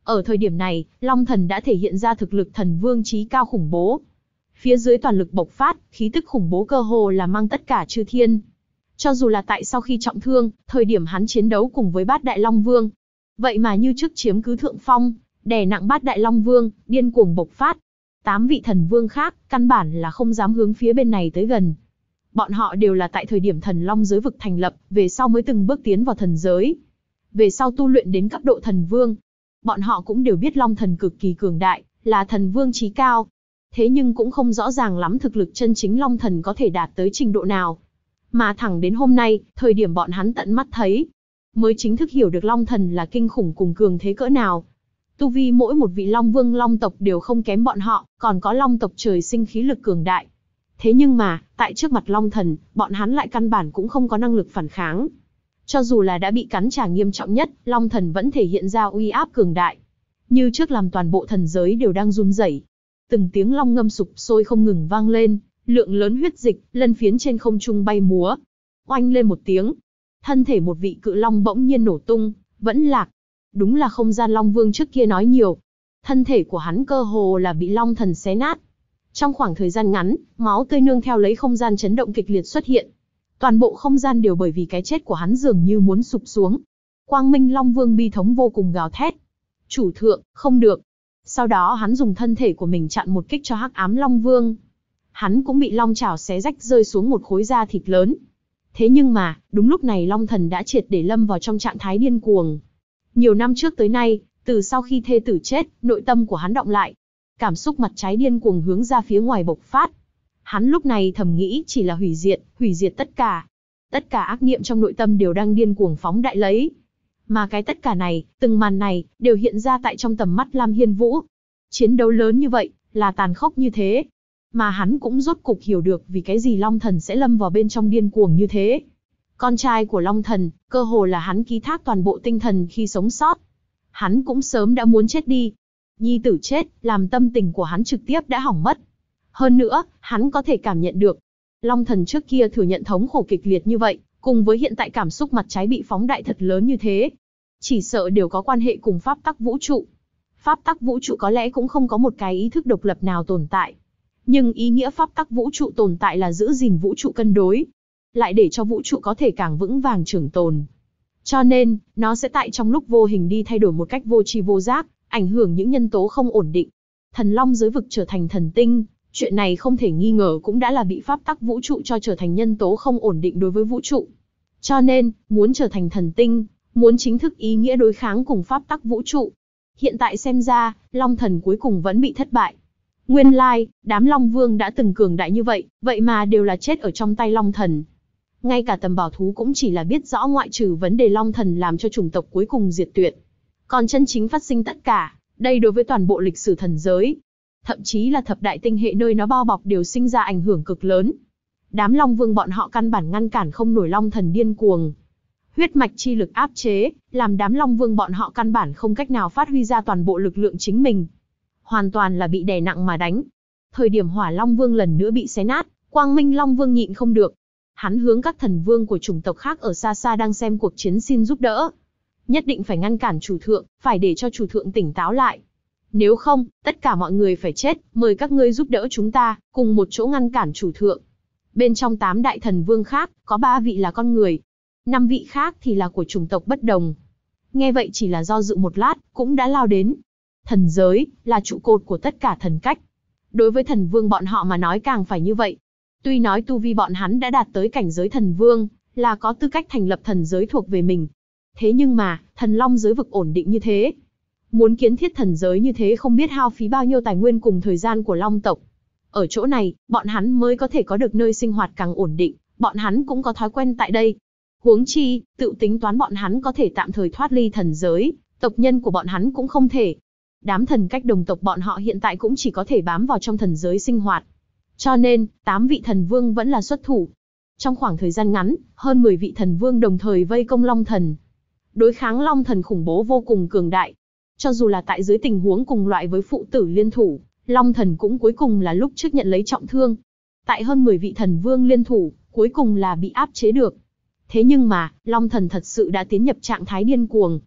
Ở thời điểm này, Long Thần đã thể hiện ra thực lực thần vương chí cao khủng bố. Phía dưới toàn lực bộc phát, khí tức khủng bố cơ hồ là mang tất cả chư thiên. Cho dù là tại sau khi trọng thương, thời điểm hắn chiến đấu cùng với Bát Đại Long Vương, vậy mà như trước chiếm cứ thượng phong, đè nặng Bát Đại Long Vương, điên cuồng bộc phát. 8 vị thần vương khác, căn bản là không dám hướng phía bên này tới gần. Bọn họ đều là tại thời điểm thần long giới vực thành lập, về sau mới từng bước tiến vào thần giới. Về sau tu luyện đến cấp độ thần vương. Bọn họ cũng đều biết Long Thần cực kỳ cường đại, là thần vương chí cao. Thế nhưng cũng không rõ ràng lắm thực lực chân chính Long Thần có thể đạt tới trình độ nào. Mà thẳng đến hôm nay, thời điểm bọn hắn tận mắt thấy, mới chính thức hiểu được Long Thần là kinh khủng cùng cường thế cỡ nào. Tu vi mỗi một vị Long Vương Long tộc đều không kém bọn họ, còn có Long tộc trời sinh khí lực cường đại. Thế nhưng mà, tại trước mặt Long Thần, bọn hắn lại căn bản cũng không có năng lực phản kháng. Cho dù là đã bị cắn trả nghiêm trọng nhất, Long Thần vẫn thể hiện ra uy áp cường đại. Như trước làm toàn bộ thần giới đều đang run rẩy. Từng tiếng long ngâm sục sôi không ngừng vang lên, lượng lớn huyết dịch, lân phiến trên không trung bay múa. Oanh lên một tiếng, thân thể một vị cự long bỗng nhiên nổ tung, vẫn lạc. Đúng là không gian Long Vương trước kia nói nhiều. Thân thể của hắn cơ hồ là bị Long Thần xé nát. Trong khoảng thời gian ngắn, máu tươi nương theo lấy không gian chấn động kịch liệt xuất hiện. Toàn bộ không gian đều bởi vì cái chết của hắn dường như muốn sụp xuống. Quang Minh Long Vương bi thống vô cùng gào thét. Chủ thượng, không được. Sau đó hắn dùng thân thể của mình chặn một kích cho Hắc Ám Long Vương. Hắn cũng bị long chảo xé rách rơi xuống một khối da thịt lớn. Thế nhưng mà, đúng lúc này Long Thần đã triệt để lâm vào trong trạng thái điên cuồng. Nhiều năm trước tới nay, từ sau khi thê tử chết, nội tâm của hắn động lại. Cảm xúc mặt trái điên cuồng hướng ra phía ngoài bộc phát. Hắn lúc này thầm nghĩ chỉ là hủy diệt tất cả. Tất cả ác niệm trong nội tâm đều đang điên cuồng phóng đại lấy. Mà cái tất cả này, từng màn này, đều hiện ra tại trong tầm mắt Lam Hiên Vũ. Chiến đấu lớn như vậy, là tàn khốc như thế. Mà hắn cũng rốt cục hiểu được vì cái gì Long Thần sẽ lâm vào bên trong điên cuồng như thế. Con trai của Long Thần, cơ hồ là hắn ký thác toàn bộ tinh thần khi sống sót. Hắn cũng sớm đã muốn chết đi. Nhi tử chết, làm tâm tình của hắn trực tiếp đã hỏng mất. Hơn nữa, hắn có thể cảm nhận được. Long Thần trước kia thừa nhận thống khổ kịch liệt như vậy, cùng với hiện tại cảm xúc mặt trái bị phóng đại thật lớn như thế. Chỉ sợ đều có quan hệ cùng pháp tắc vũ trụ. Pháp tắc vũ trụ có lẽ cũng không có một cái ý thức độc lập nào tồn tại. Nhưng ý nghĩa pháp tắc vũ trụ tồn tại là giữ gìn vũ trụ cân đối. Lại để cho vũ trụ có thể càng vững vàng trường tồn. Cho nên, nó sẽ tại trong lúc vô hình đi thay đổi một cách vô tri vô giác, ảnh hưởng những nhân tố không ổn định. Thần Long giới vực trở thành thần tinh, chuyện này không thể nghi ngờ cũng đã là bị pháp tắc vũ trụ cho trở thành nhân tố không ổn định đối với vũ trụ. Cho nên, muốn trở thành thần tinh, muốn chính thức ý nghĩa đối kháng cùng pháp tắc vũ trụ. Hiện tại xem ra, Long Thần cuối cùng vẫn bị thất bại. Nguyên lai, đám Long Vương đã từng cường đại như vậy, vậy mà đều là chết ở trong tay Long Thần. Ngay cả tầm bảo thú cũng chỉ là biết rõ ngoại trừ vấn đề Long Thần làm cho chủng tộc cuối cùng diệt tuyệt. Còn chân chính phát sinh tất cả, đây đối với toàn bộ lịch sử thần giới. Thậm chí là thập đại tinh hệ nơi nó bao bọc đều sinh ra ảnh hưởng cực lớn. Đám Long Vương bọn họ căn bản ngăn cản không nổi Long Thần điên cuồng. Huyết mạch chi lực áp chế, làm đám Long Vương bọn họ căn bản không cách nào phát huy ra toàn bộ lực lượng chính mình. Hoàn toàn là bị đè nặng mà đánh. Thời điểm Hỏa Long Vương lần nữa bị xé nát, Quang Minh Long Vương nhịn không được. Hắn hướng các thần vương của chủng tộc khác ở xa xa đang xem cuộc chiến xin giúp đỡ. Nhất định phải ngăn cản chủ thượng, phải để cho chủ thượng tỉnh táo lại. Nếu không, tất cả mọi người phải chết, mời các ngươi giúp đỡ chúng ta, cùng một chỗ ngăn cản chủ thượng. Bên trong 8 đại thần vương khác, có 3 vị là con người. 5 vị khác thì là của chủng tộc bất đồng. Nghe vậy chỉ là do dự một lát, cũng đã lao đến. Thần giới, là trụ cột của tất cả thần cách. Đối với thần vương bọn họ mà nói càng phải như vậy. Tuy nói tu vi bọn hắn đã đạt tới cảnh giới thần vương, là có tư cách thành lập thần giới thuộc về mình. Thế nhưng mà, thần long giới vực ổn định như thế. Muốn kiến thiết thần giới như thế không biết hao phí bao nhiêu tài nguyên cùng thời gian của long tộc. Ở chỗ này, bọn hắn mới có thể có được nơi sinh hoạt càng ổn định, bọn hắn cũng có thói quen tại đây. Huống chi, tự tính toán bọn hắn có thể tạm thời thoát ly thần giới, tộc nhân của bọn hắn cũng không thể. Đám thần cách đồng tộc bọn họ hiện tại cũng chỉ có thể bám vào trong thần giới sinh hoạt. Cho nên, 8 vị thần vương vẫn là xuất thủ. Trong khoảng thời gian ngắn, hơn 10 vị thần vương đồng thời vây công Long Thần. Đối kháng Long Thần khủng bố vô cùng cường đại. Cho dù là tại dưới tình huống cùng loại với phụ tử liên thủ, Long Thần cũng cuối cùng là lúc trước nhận lấy trọng thương. Tại hơn 10 vị thần vương liên thủ, cuối cùng là bị áp chế được. Thế nhưng mà, Long Thần thật sự đã tiến nhập trạng thái điên cuồng.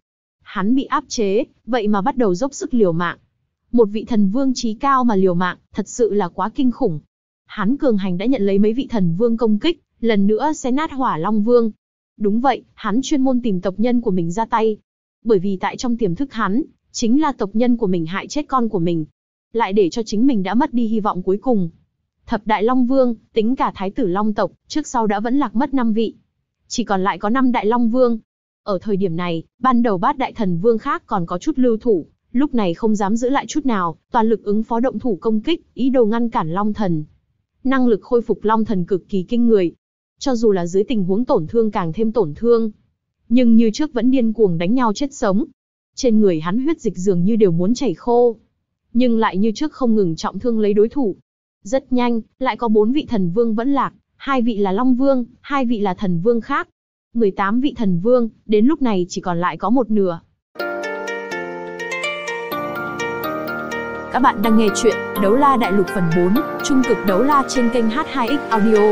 Hắn bị áp chế, vậy mà bắt đầu dốc sức liều mạng. Một vị thần vương chí cao mà liều mạng, thật sự là quá kinh khủng. Hắn cường hành đã nhận lấy mấy vị thần vương công kích, lần nữa xé nát Hỏa Long Vương. Đúng vậy, hắn chuyên môn tìm tộc nhân của mình ra tay. Bởi vì tại trong tiềm thức hắn, chính là tộc nhân của mình hại chết con của mình. Lại để cho chính mình đã mất đi hy vọng cuối cùng. Thập Đại Long Vương, tính cả Thái tử Long tộc, trước sau đã vẫn lạc mất 5 vị. Chỉ còn lại có 5 Đại Long Vương. Ở thời điểm này, ban đầu 8 đại thần vương khác còn có chút lưu thủ, lúc này không dám giữ lại chút nào, toàn lực ứng phó động thủ công kích, ý đồ ngăn cản Long Thần. Năng lực khôi phục Long Thần cực kỳ kinh người. Cho dù là dưới tình huống tổn thương càng thêm tổn thương, nhưng như trước vẫn điên cuồng đánh nhau chết sống. Trên người hắn huyết dịch dường như đều muốn chảy khô, nhưng lại như trước không ngừng trọng thương lấy đối thủ. Rất nhanh, lại có 4 vị thần vương vẫn lạc, 2 vị là Long Vương, 2 vị là thần vương khác. 18 vị thần vương, đến lúc này chỉ còn lại có một nửa. Các bạn đang nghe chuyện Đấu La Đại Lục phần 4, Trung cực đấu la trên kênh H2X Audio.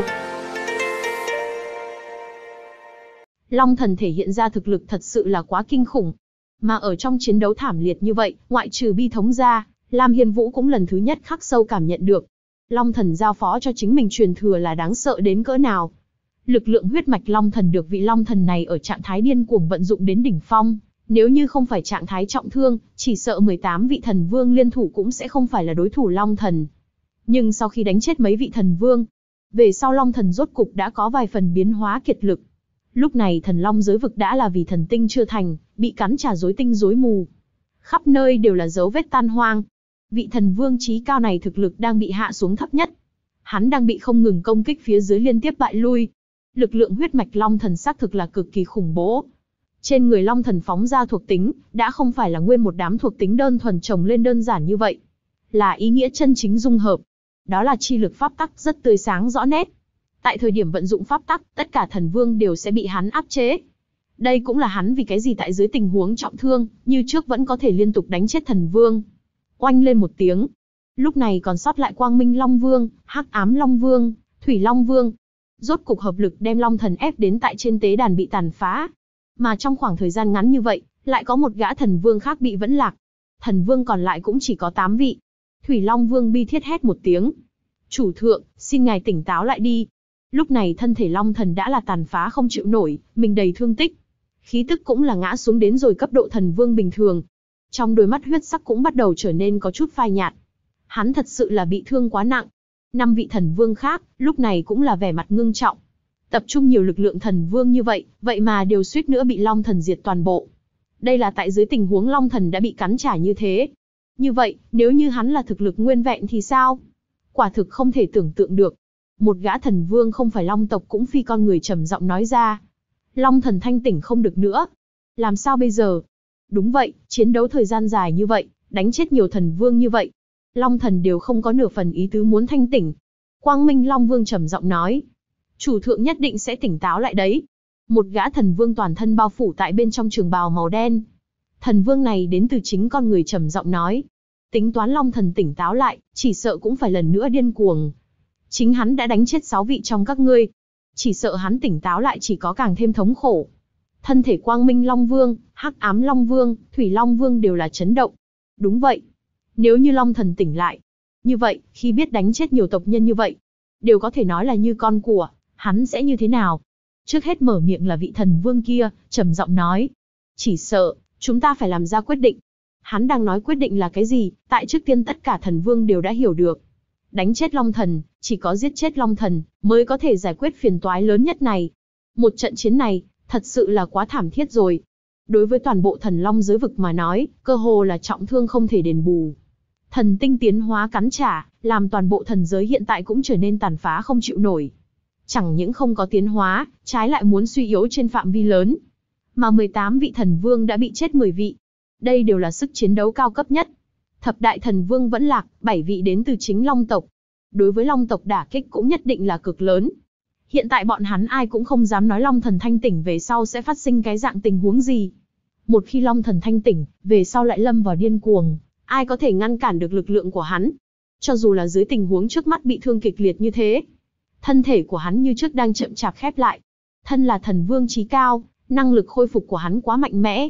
Long Thần thể hiện ra thực lực thật sự là quá kinh khủng. Mà ở trong chiến đấu thảm liệt như vậy, ngoại trừ Bi Thống ra, Lam Hiên Vũ cũng lần thứ nhất khắc sâu cảm nhận được. Long Thần giao phó cho chính mình truyền thừa là đáng sợ đến cỡ nào. Lực lượng huyết mạch Long Thần được vị Long Thần này ở trạng thái điên cuồng vận dụng đến đỉnh phong. Nếu như không phải trạng thái trọng thương, chỉ sợ 18 vị thần vương liên thủ cũng sẽ không phải là đối thủ Long Thần. Nhưng sau khi đánh chết mấy vị thần vương, về sau Long Thần rốt cục đã có vài phần biến hóa kiệt lực. Lúc này thần long giới vực đã là vì thần tinh chưa thành, bị cắn trả rối tinh rối mù. Khắp nơi đều là dấu vết tan hoang. Vị thần vương chí cao này thực lực đang bị hạ xuống thấp nhất. Hắn đang bị không ngừng công kích phía dưới liên tiếp bại lui. Lực lượng huyết mạch Long Thần xác thực là cực kỳ khủng bố. Trên người Long Thần phóng ra thuộc tính, đã không phải là nguyên một đám thuộc tính đơn thuần chồng lên đơn giản như vậy. Là ý nghĩa chân chính dung hợp. Đó là chi lực pháp tắc rất tươi sáng rõ nét. Tại thời điểm vận dụng pháp tắc, tất cả thần vương đều sẽ bị hắn áp chế. Đây cũng là hắn vì cái gì tại dưới tình huống trọng thương, như trước vẫn có thể liên tục đánh chết thần vương. Oanh lên một tiếng. Lúc này còn sót lại Quang Minh Long Vương, Hắc Ám Long Vương, Thủy Long Vương. Rốt cục hợp lực đem Long Thần ép đến tại trên tế đàn bị tàn phá. Mà trong khoảng thời gian ngắn như vậy, lại có một gã thần vương khác bị vẫn lạc. Thần vương còn lại cũng chỉ có 8 vị. Thủy Long Vương bi thiết hét một tiếng. Chủ thượng, xin ngài tỉnh táo lại đi. Lúc này thân thể Long Thần đã là tàn phá không chịu nổi, mình đầy thương tích. Khí tức cũng là ngã xuống đến rồi cấp độ thần vương bình thường. Trong đôi mắt huyết sắc cũng bắt đầu trở nên có chút phai nhạt. Hắn thật sự là bị thương quá nặng. 5 vị thần vương khác, lúc này cũng là vẻ mặt ngưng trọng. Tập trung nhiều lực lượng thần vương như vậy, vậy mà đều suýt nữa bị Long Thần diệt toàn bộ. Đây là tại dưới tình huống Long Thần đã bị cắn trả như thế. Như vậy, nếu như hắn là thực lực nguyên vẹn thì sao? Quả thực không thể tưởng tượng được. Một gã thần vương không phải Long tộc cũng phi con người trầm giọng nói ra. Long Thần thanh tỉnh không được nữa. Làm sao bây giờ? Đúng vậy, chiến đấu thời gian dài như vậy, đánh chết nhiều thần vương như vậy. Long Thần đều không có nửa phần ý tứ muốn thanh tỉnh. Quang Minh Long Vương trầm giọng nói. Chủ thượng nhất định sẽ tỉnh táo lại đấy. Một gã thần vương toàn thân bao phủ tại bên trong trường bào màu đen. Thần vương này đến từ chính con người trầm giọng nói. Tính toán Long Thần tỉnh táo lại, chỉ sợ cũng phải lần nữa điên cuồng. Chính hắn đã đánh chết 6 vị trong các ngươi. Chỉ sợ hắn tỉnh táo lại chỉ có càng thêm thống khổ. Thân thể Quang Minh Long Vương, Hắc Ám Long Vương, Thủy Long Vương đều là chấn động. Đúng vậy. Nếu như Long Thần tỉnh lại. Như vậy, khi biết đánh chết nhiều tộc nhân như vậy, đều có thể nói là như con của, hắn sẽ như thế nào? Trước hết mở miệng là vị thần vương kia, trầm giọng nói. Chỉ sợ, chúng ta phải làm ra quyết định. Hắn đang nói quyết định là cái gì, tại trước tiên tất cả thần vương đều đã hiểu được. Đánh chết Long Thần, chỉ có giết chết Long Thần, mới có thể giải quyết phiền toái lớn nhất này. Một trận chiến này, thật sự là quá thảm thiết rồi. Đối với toàn bộ thần long giới vực mà nói, cơ hồ là trọng thương không thể đền bù. Thần tinh tiến hóa cắn trả, làm toàn bộ thần giới hiện tại cũng trở nên tàn phá không chịu nổi. Chẳng những không có tiến hóa, trái lại muốn suy yếu trên phạm vi lớn. Mà 18 vị thần vương đã bị chết 10 vị. Đây đều là sức chiến đấu cao cấp nhất. Thập đại thần vương vẫn lạc, 7 vị đến từ chính Long tộc. Đối với Long tộc đả kích cũng nhất định là cực lớn. Hiện tại bọn hắn ai cũng không dám nói Long Thần thanh tỉnh về sau sẽ phát sinh cái dạng tình huống gì. Một khi Long Thần thanh tỉnh, về sau lại lâm vào điên cuồng, ai có thể ngăn cản được lực lượng của hắn? Cho dù là dưới tình huống trước mắt bị thương kịch liệt như thế, thân thể của hắn như trước đang chậm chạp khép lại. Thân là thần vương chí cao, năng lực khôi phục của hắn quá mạnh mẽ.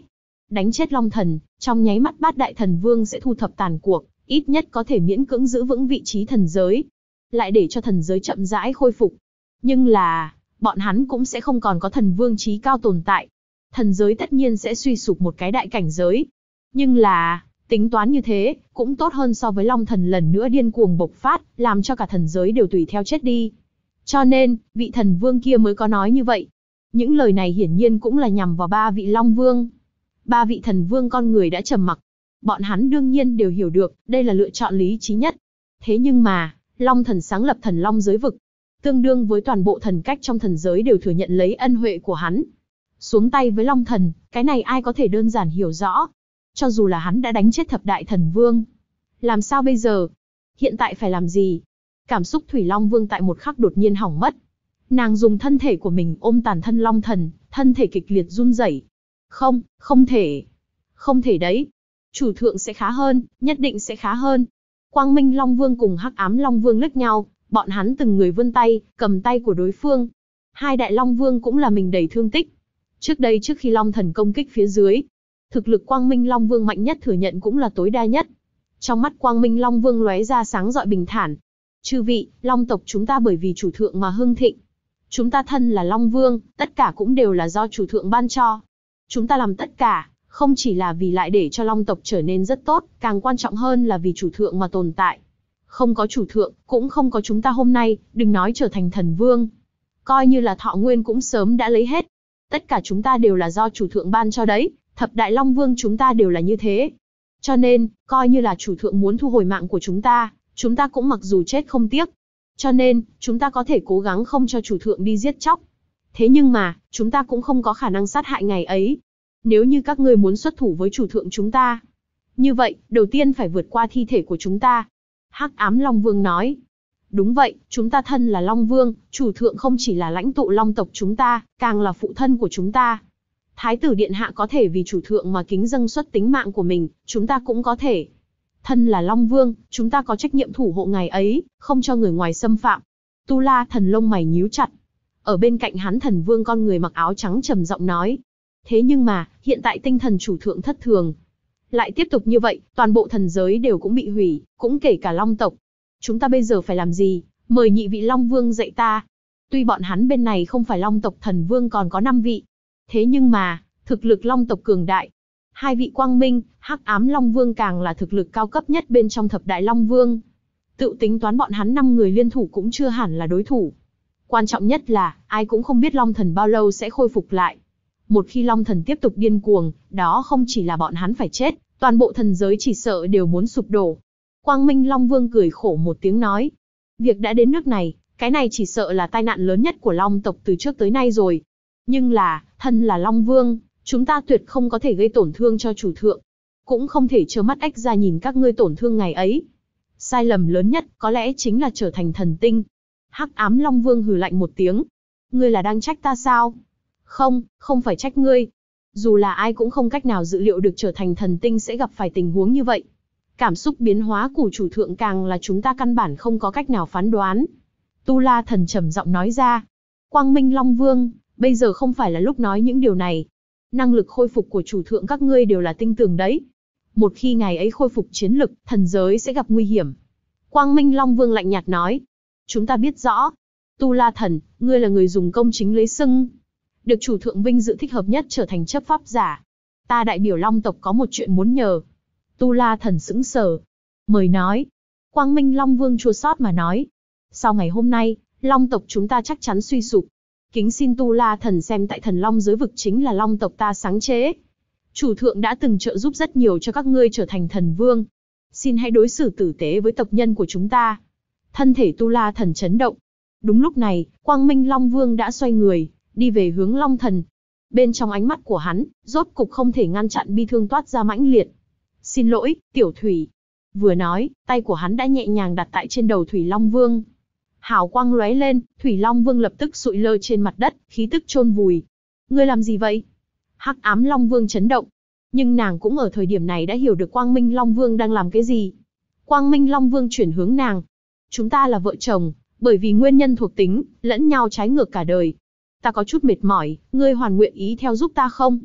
đánh chết Long Thần, trong nháy mắt Bát Đại Thần Vương sẽ thu thập tàn cuộc, ít nhất có thể miễn cưỡng giữ vững vị trí thần giới, lại để cho thần giới chậm rãi khôi phục. Nhưng là, bọn hắn cũng sẽ không còn có thần vương chí cao tồn tại. Thần giới tất nhiên sẽ suy sụp một cái đại cảnh giới. Nhưng là, tính toán như thế, cũng tốt hơn so với Long Thần lần nữa điên cuồng bộc phát, làm cho cả thần giới đều tùy theo chết đi. Cho nên, vị thần vương kia mới có nói như vậy. Những lời này hiển nhiên cũng là nhằm vào 3 vị Long Vương. 3 vị thần vương con người đã trầm mặc. Bọn hắn đương nhiên đều hiểu được, đây là lựa chọn lý trí nhất. Thế nhưng mà, Long Thần sáng lập thần Long giới vực, tương đương với toàn bộ thần cách trong thần giới đều thừa nhận lấy ân huệ của hắn. Xuống tay với Long Thần, cái này ai có thể đơn giản hiểu rõ. Cho dù là hắn đã đánh chết thập đại thần vương. Làm sao bây giờ? Hiện tại phải làm gì? Cảm xúc Thủy Long Vương tại một khắc đột nhiên hỏng mất. Nàng dùng thân thể của mình ôm tàn thân Long Thần, thân thể kịch liệt run rẩy. Không, không thể. Không thể đấy. Chủ thượng sẽ khá hơn, nhất định sẽ khá hơn. Quang Minh Long Vương cùng Hắc Ám Long Vương liếc nhau, bọn hắn từng người vươn tay, cầm tay của đối phương. Hai đại Long Vương cũng là mình đầy thương tích. Trước đây trước khi Long Thần công kích phía dưới, thực lực Quang Minh Long Vương mạnh nhất thừa nhận cũng là tối đa nhất. Trong mắt Quang Minh Long Vương lóe ra sáng rọi bình thản. Chư vị, Long tộc chúng ta bởi vì chủ thượng mà hưng thịnh. Chúng ta thân là Long Vương, tất cả cũng đều là do chủ thượng ban cho. Chúng ta làm tất cả, không chỉ là vì lại để cho Long tộc trở nên rất tốt, càng quan trọng hơn là vì chủ thượng mà tồn tại. Không có chủ thượng, cũng không có chúng ta hôm nay, đừng nói trở thành thần vương. Coi như là thọ nguyên cũng sớm đã lấy hết. Tất cả chúng ta đều là do chủ thượng ban cho đấy, thập đại Long Vương chúng ta đều là như thế. Cho nên, coi như là chủ thượng muốn thu hồi mạng của chúng ta cũng mặc dù chết không tiếc. Cho nên, chúng ta có thể cố gắng không cho chủ thượng đi giết chóc. Thế nhưng mà, chúng ta cũng không có khả năng sát hại ngày ấy. Nếu như các ngươi muốn xuất thủ với chủ thượng chúng ta, như vậy, đầu tiên phải vượt qua thi thể của chúng ta. Hắc Ám Long Vương nói. Đúng vậy, chúng ta thân là Long Vương, chủ thượng không chỉ là lãnh tụ Long tộc chúng ta, càng là phụ thân của chúng ta. Thái tử điện hạ có thể vì chủ thượng mà kính dâng xuất tính mạng của mình, chúng ta cũng có thể. Thân là Long Vương, chúng ta có trách nhiệm thủ hộ ngày ấy, không cho người ngoài xâm phạm. Tu La Thần lông mày nhíu chặt. Ở bên cạnh hắn Thần Vương con người mặc áo trắng trầm giọng nói. Thế nhưng mà, hiện tại tinh thần chủ thượng thất thường. Lại tiếp tục như vậy, toàn bộ thần giới đều cũng bị hủy, cũng kể cả Long tộc. Chúng ta bây giờ phải làm gì? Mời nhị vị Long Vương dạy ta. Tuy bọn hắn bên này không phải Long tộc Thần Vương còn có 5 vị. Thế nhưng mà, thực lực Long tộc cường đại. 2 vị Quang Minh, Hắc Ám Long Vương càng là thực lực cao cấp nhất bên trong thập đại Long Vương. Tự tính toán bọn hắn 5 người liên thủ cũng chưa hẳn là đối thủ. Quan trọng nhất là, ai cũng không biết Long Thần bao lâu sẽ khôi phục lại. Một khi Long Thần tiếp tục điên cuồng, đó không chỉ là bọn hắn phải chết, toàn bộ thần giới chỉ sợ đều muốn sụp đổ. Quang Minh Long Vương cười khổ một tiếng nói. Việc đã đến nước này, cái này chỉ sợ là tai nạn lớn nhất của Long tộc từ trước tới nay rồi. Nhưng là, thân là Long Vương, chúng ta tuyệt không có thể gây tổn thương cho chủ thượng. Cũng không thể trơ mắt ếch ra nhìn các ngươi tổn thương ngày ấy. Sai lầm lớn nhất có lẽ chính là trở thành thần tinh. Hắc Ám Long Vương hừ lạnh một tiếng. Ngươi là đang trách ta sao? Không, không phải trách ngươi. Dù là ai cũng không cách nào dự liệu được trở thành thần tinh sẽ gặp phải tình huống như vậy. Cảm xúc biến hóa của chủ thượng càng là chúng ta căn bản không có cách nào phán đoán. Tu La Thần trầm giọng nói ra. Quang Minh Long Vương, bây giờ không phải là lúc nói những điều này. Năng lực khôi phục của chủ thượng các ngươi đều là tinh tường đấy. Một khi ngày ấy khôi phục chiến lực, thần giới sẽ gặp nguy hiểm. Quang Minh Long Vương lạnh nhạt nói. Chúng ta biết rõ. Tu La Thần, ngươi là người dùng công chính lấy xưng. Được chủ thượng vinh dự thích hợp nhất trở thành chấp pháp giả. Ta đại biểu Long tộc có một chuyện muốn nhờ. Tu La Thần sững sờ. Mời nói. Quang Minh Long Vương chua xót mà nói. Sau ngày hôm nay, Long tộc chúng ta chắc chắn suy sụp. Kính xin Tu La Thần xem tại thần Long giới vực chính là Long tộc ta sáng chế. Chủ thượng đã từng trợ giúp rất nhiều cho các ngươi trở thành thần vương. Xin hãy đối xử tử tế với tộc nhân của chúng ta. Thân thể Tu La Thần chấn động. Đúng lúc này, Quang Minh Long Vương đã xoay người, đi về hướng Long Thần. Bên trong ánh mắt của hắn, rốt cục không thể ngăn chặn bi thương toát ra mãnh liệt. Xin lỗi, Tiểu Thủy. Vừa nói, tay của hắn đã nhẹ nhàng đặt tại trên đầu Thủy Long Vương. Hào quang lóe lên, Thủy Long Vương lập tức sụi lơ trên mặt đất, khí tức chôn vùi. Ngươi làm gì vậy? Hắc Ám Long Vương chấn động. Nhưng nàng cũng ở thời điểm này đã hiểu được Quang Minh Long Vương đang làm cái gì. Quang Minh Long Vương chuyển hướng nàng. Chúng ta là vợ chồng, bởi vì nguyên nhân thuộc tính, lẫn nhau trái ngược cả đời. Ta có chút mệt mỏi, ngươi hoàn nguyện ý theo giúp ta không?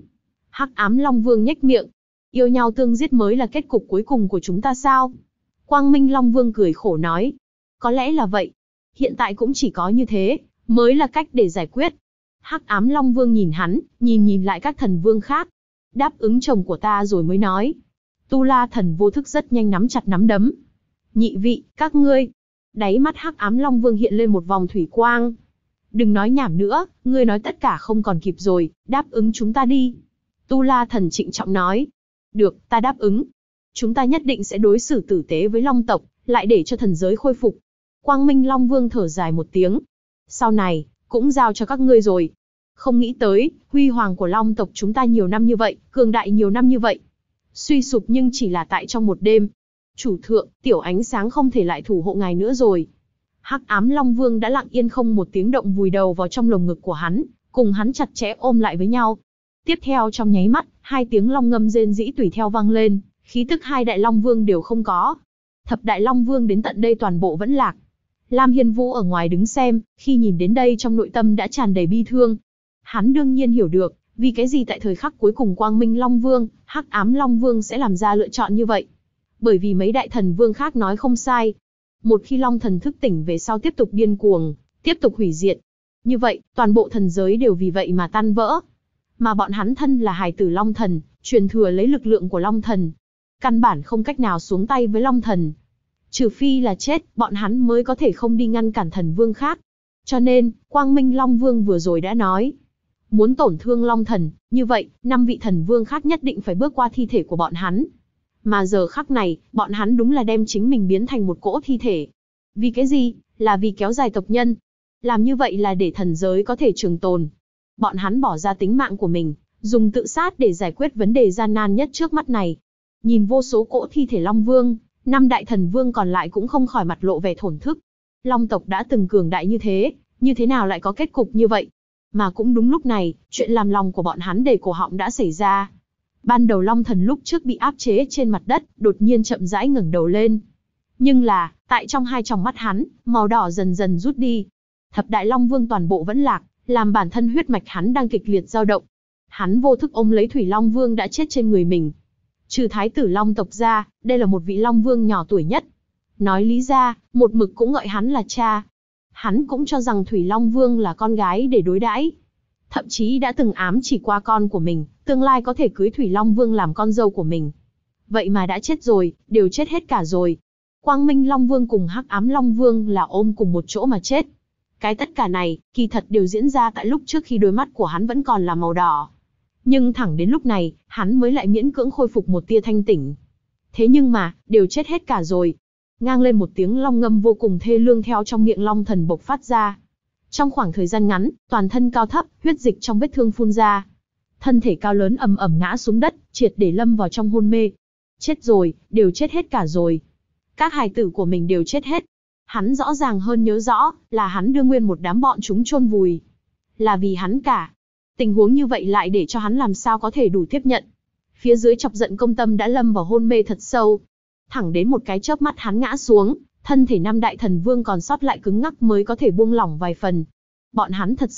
Hắc ám Long Vương nhếch miệng. Yêu nhau tương giết mới là kết cục cuối cùng của chúng ta sao? Quang Minh Long Vương cười khổ nói. Có lẽ là vậy. Hiện tại cũng chỉ có như thế, mới là cách để giải quyết. Hắc ám Long Vương nhìn hắn, nhìn lại các thần vương khác. Đáp ứng chồng của ta rồi mới nói. Tu La Thần vô thức rất nhanh nắm chặt nắm đấm. Nhị vị, các ngươi. Đáy mắt Hắc ám Long Vương hiện lên một vòng thủy quang. Đừng nói nhảm nữa, ngươi nói tất cả không còn kịp rồi, đáp ứng chúng ta đi. Tu La Thần trịnh trọng nói. Được, ta đáp ứng. Chúng ta nhất định sẽ đối xử tử tế với Long tộc, lại để cho thần giới khôi phục. Quang Minh Long Vương thở dài một tiếng. Sau này, cũng giao cho các ngươi rồi. Không nghĩ tới, huy hoàng của Long tộc chúng ta nhiều năm như vậy, cường đại nhiều năm như vậy. Suy sụp nhưng chỉ là tại trong một đêm. Chủ thượng, tiểu ánh sáng không thể lại thủ hộ ngài nữa rồi. Hắc ám Long Vương đã lặng yên không một tiếng động vùi đầu vào trong lồng ngực của hắn, cùng hắn chặt chẽ ôm lại với nhau. Tiếp theo trong nháy mắt, hai tiếng long ngâm rên rỉ tùy theo vang lên, khí tức hai đại Long Vương đều không có. Thập đại Long Vương đến tận đây toàn bộ vẫn lạc. Lam Hiên Vũ ở ngoài đứng xem, khi nhìn đến đây trong nội tâm đã tràn đầy bi thương. Hắn đương nhiên hiểu được, vì cái gì tại thời khắc cuối cùng Quang Minh Long Vương, Hắc ám Long Vương sẽ làm ra lựa chọn như vậy. Bởi vì mấy đại thần vương khác nói không sai. Một khi Long Thần thức tỉnh về sau tiếp tục điên cuồng, tiếp tục hủy diệt. Như vậy, toàn bộ thần giới đều vì vậy mà tan vỡ. Mà bọn hắn thân là hài tử Long Thần, truyền thừa lấy lực lượng của Long Thần. Căn bản không cách nào xuống tay với Long Thần. Trừ phi là chết, bọn hắn mới có thể không đi ngăn cản thần vương khác. Cho nên, Quang Minh Long Vương vừa rồi đã nói. Muốn tổn thương Long Thần, như vậy, 5 vị thần vương khác nhất định phải bước qua thi thể của bọn hắn. Mà giờ khắc này, bọn hắn đúng là đem chính mình biến thành một cỗ thi thể. Vì cái gì? Là vì kéo dài tộc nhân. Làm như vậy là để thần giới có thể trường tồn. Bọn hắn bỏ ra tính mạng của mình, dùng tự sát để giải quyết vấn đề gian nan nhất trước mắt này. Nhìn vô số cỗ thi thể Long Vương, 5 đại thần vương còn lại cũng không khỏi mặt lộ vẻ thổn thức. Long tộc đã từng cường đại như thế nào lại có kết cục như vậy? Mà cũng đúng lúc này, chuyện làm lòng của bọn hắn đầy cổ họng đã xảy ra. Ban đầu Long Thần lúc trước bị áp chế trên mặt đất, đột nhiên chậm rãi ngẩng đầu lên. Nhưng là, tại trong hai tròng mắt hắn, màu đỏ dần dần rút đi. Thập đại Long Vương toàn bộ vẫn lạc, làm bản thân huyết mạch hắn đang kịch liệt dao động. Hắn vô thức ôm lấy Thủy Long Vương đã chết trên người mình. Trừ thái tử Long tộc ra, đây là một vị Long Vương nhỏ tuổi nhất. Nói lý ra, một mực cũng gọi hắn là cha. Hắn cũng cho rằng Thủy Long Vương là con gái để đối đãi. Thậm chí đã từng ám chỉ qua con của mình, tương lai có thể cưới Thủy Long Vương làm con dâu của mình. Vậy mà đã chết rồi, đều chết hết cả rồi. Quang Minh Long Vương cùng Hắc ám Long Vương là ôm cùng một chỗ mà chết. Cái tất cả này, kỳ thật đều diễn ra tại lúc trước khi đôi mắt của hắn vẫn còn là màu đỏ. Nhưng thẳng đến lúc này, hắn mới lại miễn cưỡng khôi phục một tia thanh tỉnh. Thế nhưng mà, đều chết hết cả rồi. Ngang lên một tiếng long ngâm vô cùng thê lương theo trong miệng Long Thần bộc phát ra. Trong khoảng thời gian ngắn, toàn thân cao thấp, huyết dịch trong vết thương phun ra. Thân thể cao lớn ầm ầm ngã xuống đất, triệt để lâm vào trong hôn mê. Chết rồi, đều chết hết cả rồi. Các hài tử của mình đều chết hết. Hắn rõ ràng hơn nhớ rõ, là hắn đưa nguyên một đám bọn chúng chôn vùi. Là vì hắn cả. Tình huống như vậy lại để cho hắn làm sao có thể đủ tiếp nhận. Phía dưới chọc giận công tâm đã lâm vào hôn mê thật sâu. Thẳng đến một cái chớp mắt hắn ngã xuống, thân thể 5 đại thần vương còn sót lại cứng ngắc mới có thể buông lỏng vài phần. Bọn hắn thật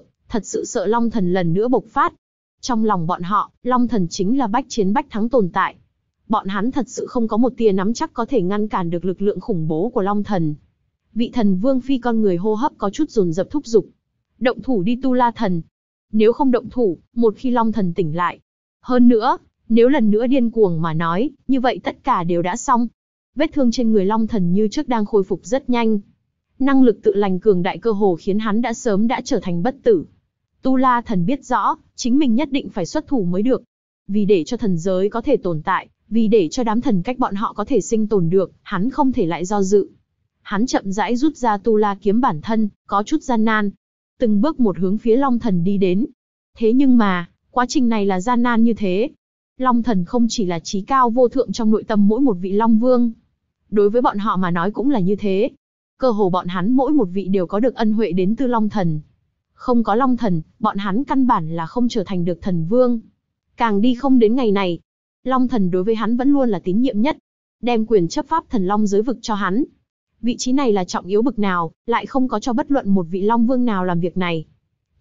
sự sợ Long Thần lần nữa bộc phát. Trong lòng bọn họ, Long Thần chính là bách chiến bách thắng tồn tại. Bọn hắn thật sự không có một tia nắm chắc có thể ngăn cản được lực lượng khủng bố của Long Thần. Vị thần vương phi con người hô hấp có chút dồn dập thúc giục. Động thủ đi Tu La Thần. Nếu không động thủ, một khi Long Thần tỉnh lại. Hơn nữa, nếu lần nữa điên cuồng mà nói, như vậy tất cả đều đã xong. Vết thương trên người Long Thần như trước đang khôi phục rất nhanh. Năng lực tự lành cường đại cơ hồ khiến hắn đã sớm đã trở thành bất tử. Tu La Thần biết rõ, chính mình nhất định phải xuất thủ mới được. Vì để cho thần giới có thể tồn tại, vì để cho đám thần cách bọn họ có thể sinh tồn được, hắn không thể lại do dự. Hắn chậm rãi rút ra Tu La kiếm bản thân, có chút gian nan. Từng bước một hướng phía Long Thần đi đến. Thế nhưng mà, quá trình này là gian nan như thế. Long Thần không chỉ là trí cao vô thượng trong nội tâm mỗi một vị Long Vương. Đối với bọn họ mà nói cũng là như thế. Cơ hồ bọn hắn mỗi một vị đều có được ân huệ đến từ Long Thần. Không có Long Thần, bọn hắn căn bản là không trở thành được thần vương. Càng đi không đến ngày này. Long Thần đối với hắn vẫn luôn là tín nhiệm nhất. Đem quyền chấp pháp thần Long giới vực cho hắn. Vị trí này là trọng yếu bực nào, lại không có cho bất luận một vị Long Vương nào làm việc này.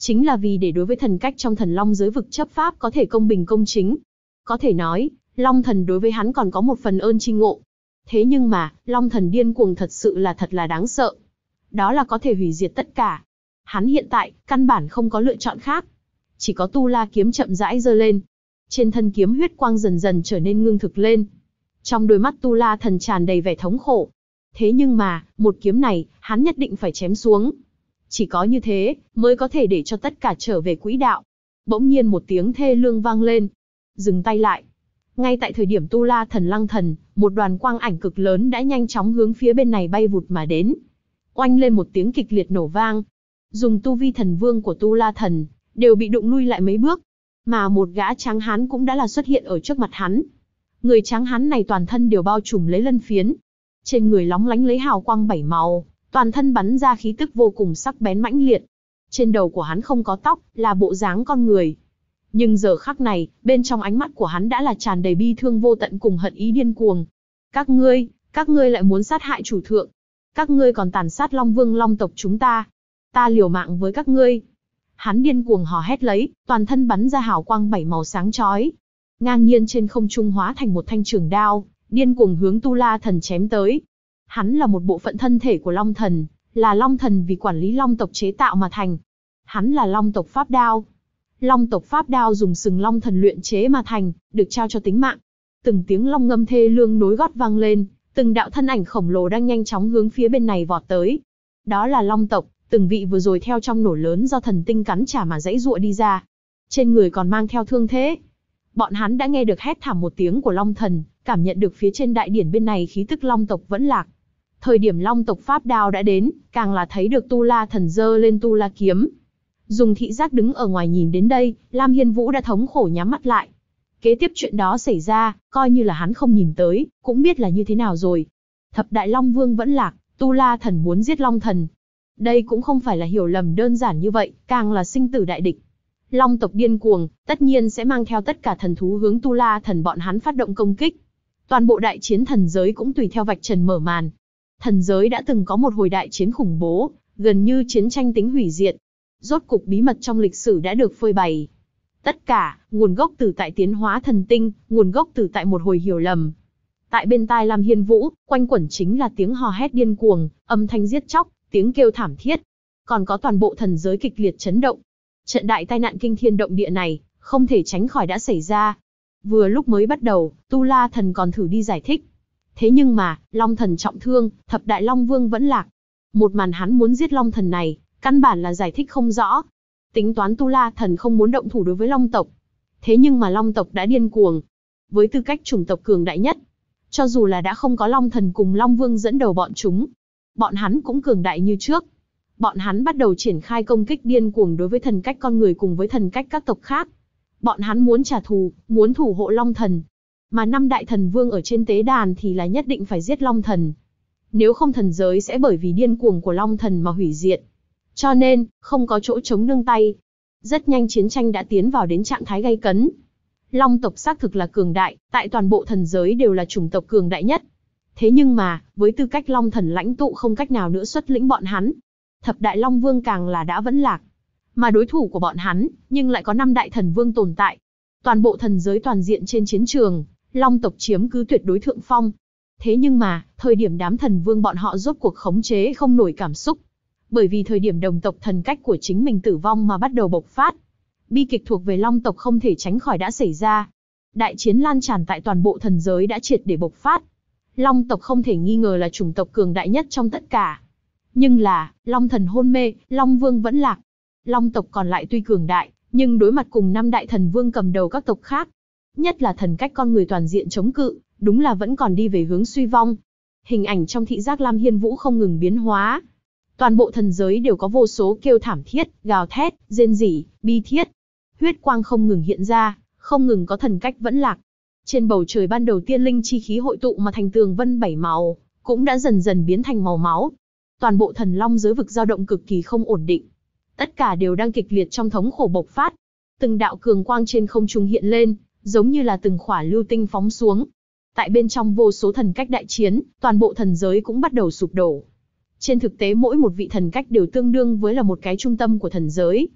chính là vì để đối với thần cách trong thần long giới vực chấp pháp có thể công bình công chính. Có thể nói, Long Thần đối với hắn còn có một phần ơn tri ngộ. Thế nhưng mà, Long Thần điên cuồng thật là đáng sợ. Đó là có thể hủy diệt tất cả. Hắn hiện tại, căn bản không có lựa chọn khác. Chỉ có Tu La kiếm chậm rãi giơ lên. Trên thân kiếm huyết quang dần dần trở nên ngưng thực lên. Trong đôi mắt Tu La Thần tràn đầy vẻ thống khổ. Thế nhưng mà, một kiếm này, hắn nhất định phải chém xuống. Chỉ có như thế, mới có thể để cho tất cả trở về quỹ đạo. Bỗng nhiên một tiếng thê lương vang lên. Dừng tay lại. Ngay tại thời điểm Tu La Thần lăng thần, một đoàn quang ảnh cực lớn đã nhanh chóng hướng phía bên này bay vụt mà đến. Oanh lên một tiếng kịch liệt nổ vang. Dùng tu vi thần vương của Tu La Thần, đều bị đụng lui lại mấy bước. Mà một gã tráng hán cũng đã là xuất hiện ở trước mặt hắn. Người tráng hán này toàn thân đều bao trùm lấy lân phiến. Trên người lóng lánh lấy hào quang 7 màu, toàn thân bắn ra khí tức vô cùng sắc bén mãnh liệt. Trên đầu của hắn không có tóc, là bộ dáng con người. Nhưng giờ khắc này, bên trong ánh mắt của hắn đã là tràn đầy bi thương vô tận cùng hận ý điên cuồng. Các ngươi lại muốn sát hại chủ thượng. Các ngươi còn tàn sát Long Vương Long tộc chúng ta. Ta liều mạng với các ngươi. Hắn điên cuồng hò hét lấy, toàn thân bắn ra hào quang 7 màu sáng chói. Ngang nhiên trên không trung hóa thành một thanh trường đao, điên cuồng hướng Tu La Thần chém tới. Hắn là một bộ phận thân thể của Long Thần, là Long Thần vì quản lý Long tộc chế tạo mà thành. Hắn là Long tộc Pháp Đao. Long tộc Pháp Đao dùng sừng Long Thần luyện chế mà thành, được trao cho tính mạng. Từng tiếng long ngâm thê lương nối gót vang lên, từng đạo thân ảnh khổng lồ đang nhanh chóng hướng phía bên này vọt tới. Đó là Long tộc, từng vị vừa rồi theo trong nổ lớn do thần tinh cắn trả mà giãy giụa đi ra. Trên người còn mang theo thương thế. Bọn hắn đã nghe được hét thảm một tiếng của Long Thần, cảm nhận được phía trên đại điển bên này khí tức Long tộc vẫn lạc. Thời điểm Long tộc Pháp Đao đã đến, càng là thấy được Tu La Thần giơ lên Tu La kiếm. Dùng thị giác đứng ở ngoài nhìn đến đây, Lam Hiên Vũ đã thống khổ nhắm mắt lại. Kế tiếp chuyện đó xảy ra, coi như là hắn không nhìn tới, cũng biết là như thế nào rồi. Thập Đại Long Vương vẫn lạc, Tu La Thần muốn giết Long Thần. Đây cũng không phải là hiểu lầm đơn giản như vậy, càng là sinh tử đại địch. Long tộc điên cuồng, tất nhiên sẽ mang theo tất cả thần thú hướng Tu La Thần bọn hắn phát động công kích. Toàn bộ đại chiến thần giới cũng tùy theo vạch trần mở màn. Thần giới đã từng có một hồi đại chiến khủng bố, gần như chiến tranh tính hủy diệt. Rốt cục bí mật trong lịch sử đã được phơi bày. Tất cả, nguồn gốc từ tại tiến hóa thần tinh, nguồn gốc từ tại một hồi hiểu lầm. Tại bên tai Lam Hiên Vũ, quanh quẩn chính là tiếng hò hét điên cuồng, âm thanh giết chóc, tiếng kêu thảm thiết. Còn có toàn bộ thần giới kịch liệt chấn động. Trận đại tai nạn kinh thiên động địa này, không thể tránh khỏi đã xảy ra. Vừa lúc mới bắt đầu, Tu La Thần còn thử đi giải thích. Thế nhưng mà, Long Thần trọng thương, Thập Đại Long Vương vẫn lạc. Một màn hắn muốn giết Long Thần này, căn bản là giải thích không rõ. Tính toán Tu La Thần không muốn động thủ đối với Long tộc. Thế nhưng mà Long tộc đã điên cuồng. Với tư cách chủng tộc cường đại nhất, cho dù là đã không có Long Thần cùng Long Vương dẫn đầu bọn chúng, bọn hắn cũng cường đại như trước. Bọn hắn bắt đầu triển khai công kích điên cuồng đối với thần cách con người cùng với thần cách các tộc khác. Bọn hắn muốn trả thù, muốn thủ hộ Long Thần. Mà 5 đại thần vương ở trên tế đàn thì là nhất định phải giết Long Thần. Nếu không thần giới sẽ bởi vì điên cuồng của Long Thần mà hủy diệt. Cho nên, không có chỗ chống nương tay. Rất nhanh chiến tranh đã tiến vào đến trạng thái gay cấn. Long tộc xác thực là cường đại, tại toàn bộ thần giới đều là chủng tộc cường đại nhất. Thế nhưng mà, với tư cách Long Thần lãnh tụ không cách nào nữa xuất lĩnh bọn hắn. Thập Đại Long Vương càng là đã vẫn lạc. Mà đối thủ của bọn hắn, nhưng lại có 5 đại thần vương tồn tại. Toàn bộ thần giới toàn diện trên chiến trường, Long tộc chiếm cứ tuyệt đối thượng phong. Thế nhưng mà, thời điểm đám thần vương bọn họ rốt cuộc khống chế không nổi cảm xúc. Bởi vì thời điểm đồng tộc thần cách của chính mình tử vong mà bắt đầu bộc phát. Bi kịch thuộc về Long tộc không thể tránh khỏi đã xảy ra. Đại chiến lan tràn tại toàn bộ thần giới đã triệt để bộc phát. Long tộc không thể nghi ngờ là chủng tộc cường đại nhất trong tất cả. Nhưng là, Long Thần hôn mê, Long Vương vẫn lạc. Long tộc còn lại tuy cường đại, nhưng đối mặt cùng 5 đại thần vương cầm đầu các tộc khác, nhất là thần cách con người toàn diện chống cự, đúng là vẫn còn đi về hướng suy vong. Hình ảnh trong thị giác Lam Hiên Vũ không ngừng biến hóa. Toàn bộ thần giới đều có vô số kêu thảm thiết, gào thét, rên rỉ, bi thiết. Huyết quang không ngừng hiện ra, không ngừng có thần cách vẫn lạc. Trên bầu trời ban đầu tiên linh chi khí hội tụ mà thành tường vân 7 màu, cũng đã dần dần biến thành màu máu. Toàn bộ thần long giới vực dao động cực kỳ không ổn định. Tất cả đều đang kịch liệt trong thống khổ bộc phát. Từng đạo cường quang trên không trung hiện lên, giống như là từng khỏa lưu tinh phóng xuống. Tại bên trong vô số thần cách đại chiến, toàn bộ thần giới cũng bắt đầu sụp đổ. Trên thực tế mỗi một vị thần cách đều tương đương với là một cái trung tâm của thần giới.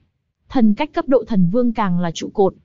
Thần cách cấp độ thần vương càng là trụ cột.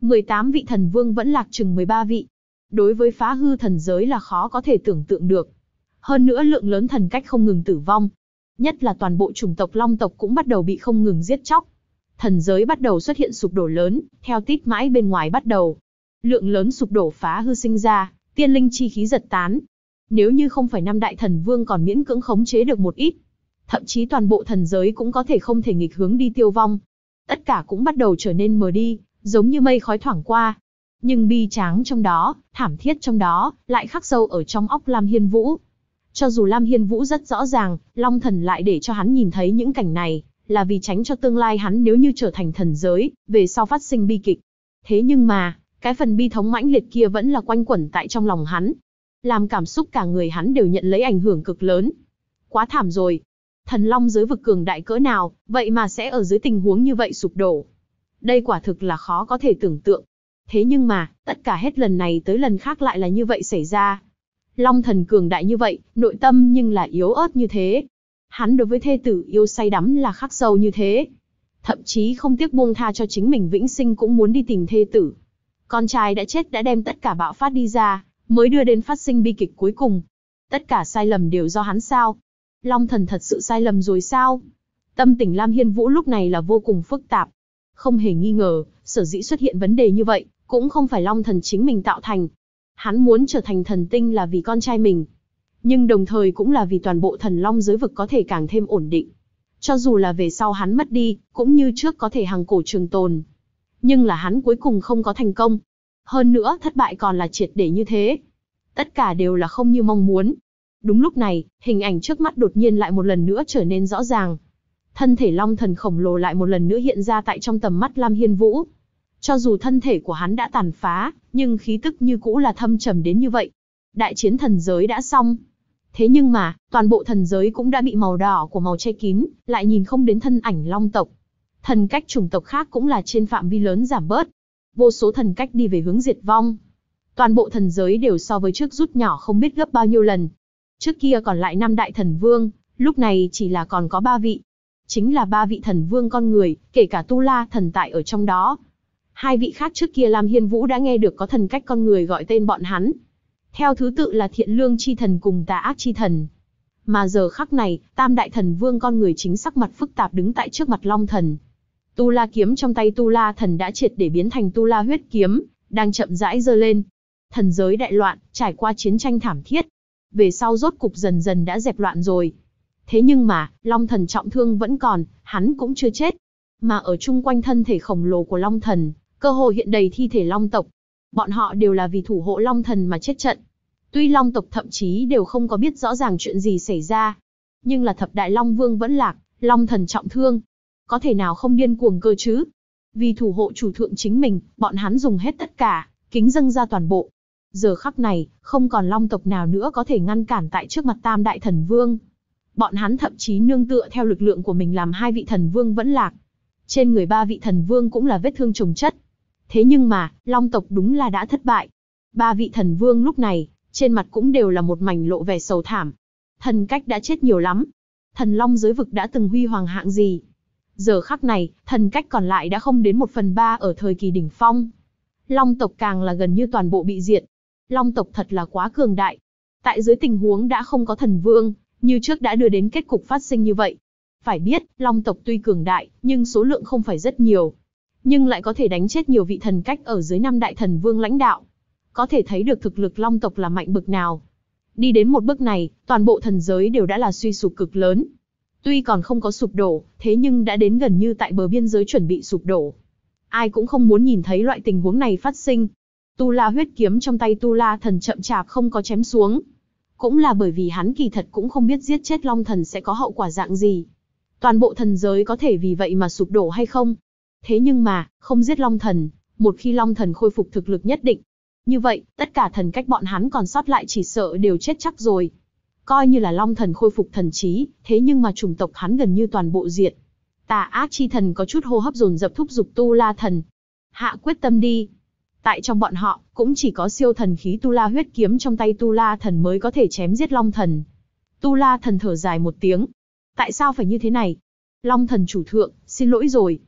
18 vị thần vương vẫn lạc chừng 13 vị. Đối với phá hư thần giới là khó có thể tưởng tượng được. Hơn nữa lượng lớn thần cách không ngừng tử vong. Nhất là toàn bộ chủng tộc Long tộc cũng bắt đầu bị không ngừng giết chóc. Thần giới bắt đầu xuất hiện sụp đổ lớn, theo tít mãi bên ngoài bắt đầu. Lượng lớn sụp đổ phá hư sinh ra, tiên linh chi khí giật tán. Nếu như không phải 5 đại thần vương còn miễn cưỡng khống chế được một ít, thậm chí toàn bộ thần giới cũng có thể không thể nghịch hướng đi tiêu vong. Tất cả cũng bắt đầu trở nên mờ đi, giống như mây khói thoảng qua. Nhưng bi tráng trong đó, thảm thiết trong đó, lại khắc sâu ở trong óc Lam Hiên Vũ. Cho dù Lam Hiên Vũ rất rõ ràng, Long Thần lại để cho hắn nhìn thấy những cảnh này, là vì tránh cho tương lai hắn nếu như trở thành thần giới, về sau phát sinh bi kịch. Thế nhưng mà, cái phần bi thống mãnh liệt kia vẫn là quanh quẩn tại trong lòng hắn. Làm cảm xúc cả người hắn đều nhận lấy ảnh hưởng cực lớn. Quá thảm rồi. Thần Long giới vực cường đại cỡ nào, vậy mà sẽ ở dưới tình huống như vậy sụp đổ. Đây quả thực là khó có thể tưởng tượng. Thế nhưng mà, tất cả hết lần này tới lần khác lại là như vậy xảy ra. Long thần cường đại như vậy, nội tâm nhưng là yếu ớt như thế. Hắn đối với thê tử yêu say đắm là khắc sâu như thế. Thậm chí không tiếc buông tha cho chính mình vĩnh sinh cũng muốn đi tìm thê tử. Con trai đã chết đã đem tất cả bạo phát đi ra, mới đưa đến phát sinh bi kịch cuối cùng. Tất cả sai lầm đều do hắn sao? Long thần thật sự sai lầm rồi sao? Tâm tình Lam Hiên Vũ lúc này là vô cùng phức tạp. Không hề nghi ngờ, sở dĩ xuất hiện vấn đề như vậy, cũng không phải Long thần chính mình tạo thành. Hắn muốn trở thành thần tinh là vì con trai mình. Nhưng đồng thời cũng là vì toàn bộ thần Long giới vực có thể càng thêm ổn định. Cho dù là về sau hắn mất đi, cũng như trước có thể hằng cổ trường tồn. Nhưng là hắn cuối cùng không có thành công. Hơn nữa thất bại còn là triệt để như thế. Tất cả đều là không như mong muốn. Đúng lúc này, hình ảnh trước mắt đột nhiên lại một lần nữa trở nên rõ ràng. Thân thể Long thần khổng lồ lại một lần nữa hiện ra tại trong tầm mắt Lam Hiên Vũ. Cho dù thân thể của hắn đã tàn phá, nhưng khí tức như cũ là thâm trầm đến như vậy. Đại chiến thần giới đã xong. Thế nhưng mà, toàn bộ thần giới cũng đã bị màu đỏ của màu che kín, lại nhìn không đến thân ảnh Long tộc. Thần cách chủng tộc khác cũng là trên phạm vi lớn giảm bớt. Vô số thần cách đi về hướng diệt vong. Toàn bộ thần giới đều so với trước rút nhỏ không biết gấp bao nhiêu lần. Trước kia còn lại 5 đại thần vương, lúc này chỉ là còn có 3 vị. Chính là 3 vị thần vương con người, kể cả Tu La thần tại ở trong đó. 2 vị khác trước kia Lam Hiên Vũ đã nghe được có thần cách con người gọi tên bọn hắn. Theo thứ tự là Thiện Lương chi thần cùng Tà Ác chi thần. Mà giờ khắc này, tam đại thần vương con người chính sắc mặt phức tạp đứng tại trước mặt Long thần. Tu La kiếm trong tay Tu La thần đã triệt để biến thành Tu La huyết kiếm, đang chậm rãi giơ lên. Thần giới đại loạn, trải qua chiến tranh thảm thiết. Về sau rốt cục dần dần đã dẹp loạn rồi. Thế nhưng mà, Long thần trọng thương vẫn còn, hắn cũng chưa chết. Mà ở chung quanh thân thể khổng lồ của Long thần, cơ hồ hiện đầy thi thể Long tộc. Bọn họ đều là vì thủ hộ Long thần mà chết trận. Tuy Long tộc thậm chí đều không có biết rõ ràng chuyện gì xảy ra. Nhưng là thập đại Long vương vẫn lạc, Long thần trọng thương. Có thể nào không điên cuồng cơ chứ? Vì thủ hộ chủ thượng chính mình, bọn hắn dùng hết tất cả, kính dâng ra toàn bộ. Giờ khắc này, không còn Long tộc nào nữa có thể ngăn cản tại trước mặt tam đại thần vương. Bọn hắn thậm chí nương tựa theo lực lượng của mình làm 2 vị thần vương vẫn lạc. Trên người 3 vị thần vương cũng là vết thương chồng chất. Thế nhưng mà, Long tộc đúng là đã thất bại. 3 vị thần vương lúc này, trên mặt cũng đều là một mảnh lộ vẻ sầu thảm. Thần cách đã chết nhiều lắm. Thần Long giới vực đã từng huy hoàng hạng gì. Giờ khắc này, thần cách còn lại đã không đến 1/3 ở thời kỳ đỉnh phong. Long tộc càng là gần như toàn bộ bị diệt. Long tộc thật là quá cường đại. Tại dưới tình huống đã không có thần vương, như trước đã đưa đến kết cục phát sinh như vậy. Phải biết, Long tộc tuy cường đại, nhưng số lượng không phải rất nhiều. Nhưng lại có thể đánh chết nhiều vị thần cách ở dưới 5 đại thần vương lãnh đạo. Có thể thấy được thực lực Long tộc là mạnh bực nào. Đi đến một bước này, toàn bộ thần giới đều đã là suy sụp cực lớn. Tuy còn không có sụp đổ, thế nhưng đã đến gần như tại bờ biên giới chuẩn bị sụp đổ. Ai cũng không muốn nhìn thấy loại tình huống này phát sinh. Tu La huyết kiếm trong tay Tu La thần chậm chạp không có chém xuống. Cũng là bởi vì hắn kỳ thật cũng không biết giết chết Long thần sẽ có hậu quả dạng gì. Toàn bộ thần giới có thể vì vậy mà sụp đổ hay không? Thế nhưng mà, không giết Long thần, một khi Long thần khôi phục thực lực nhất định. Như vậy, tất cả thần cách bọn hắn còn sót lại chỉ sợ đều chết chắc rồi. Coi như là Long thần khôi phục thần trí, thế nhưng mà chủng tộc hắn gần như toàn bộ diệt. Tà Ác chi thần có chút hô hấp dồn dập thúc giục Tu La thần. Hạ quyết tâm đi. Tại trong bọn họ, cũng chỉ có siêu thần khí Tu La huyết kiếm trong tay Tu La thần mới có thể chém giết Long thần. Tu La thần thở dài một tiếng. Tại sao phải như thế này? Long thần chủ thượng, xin lỗi rồi.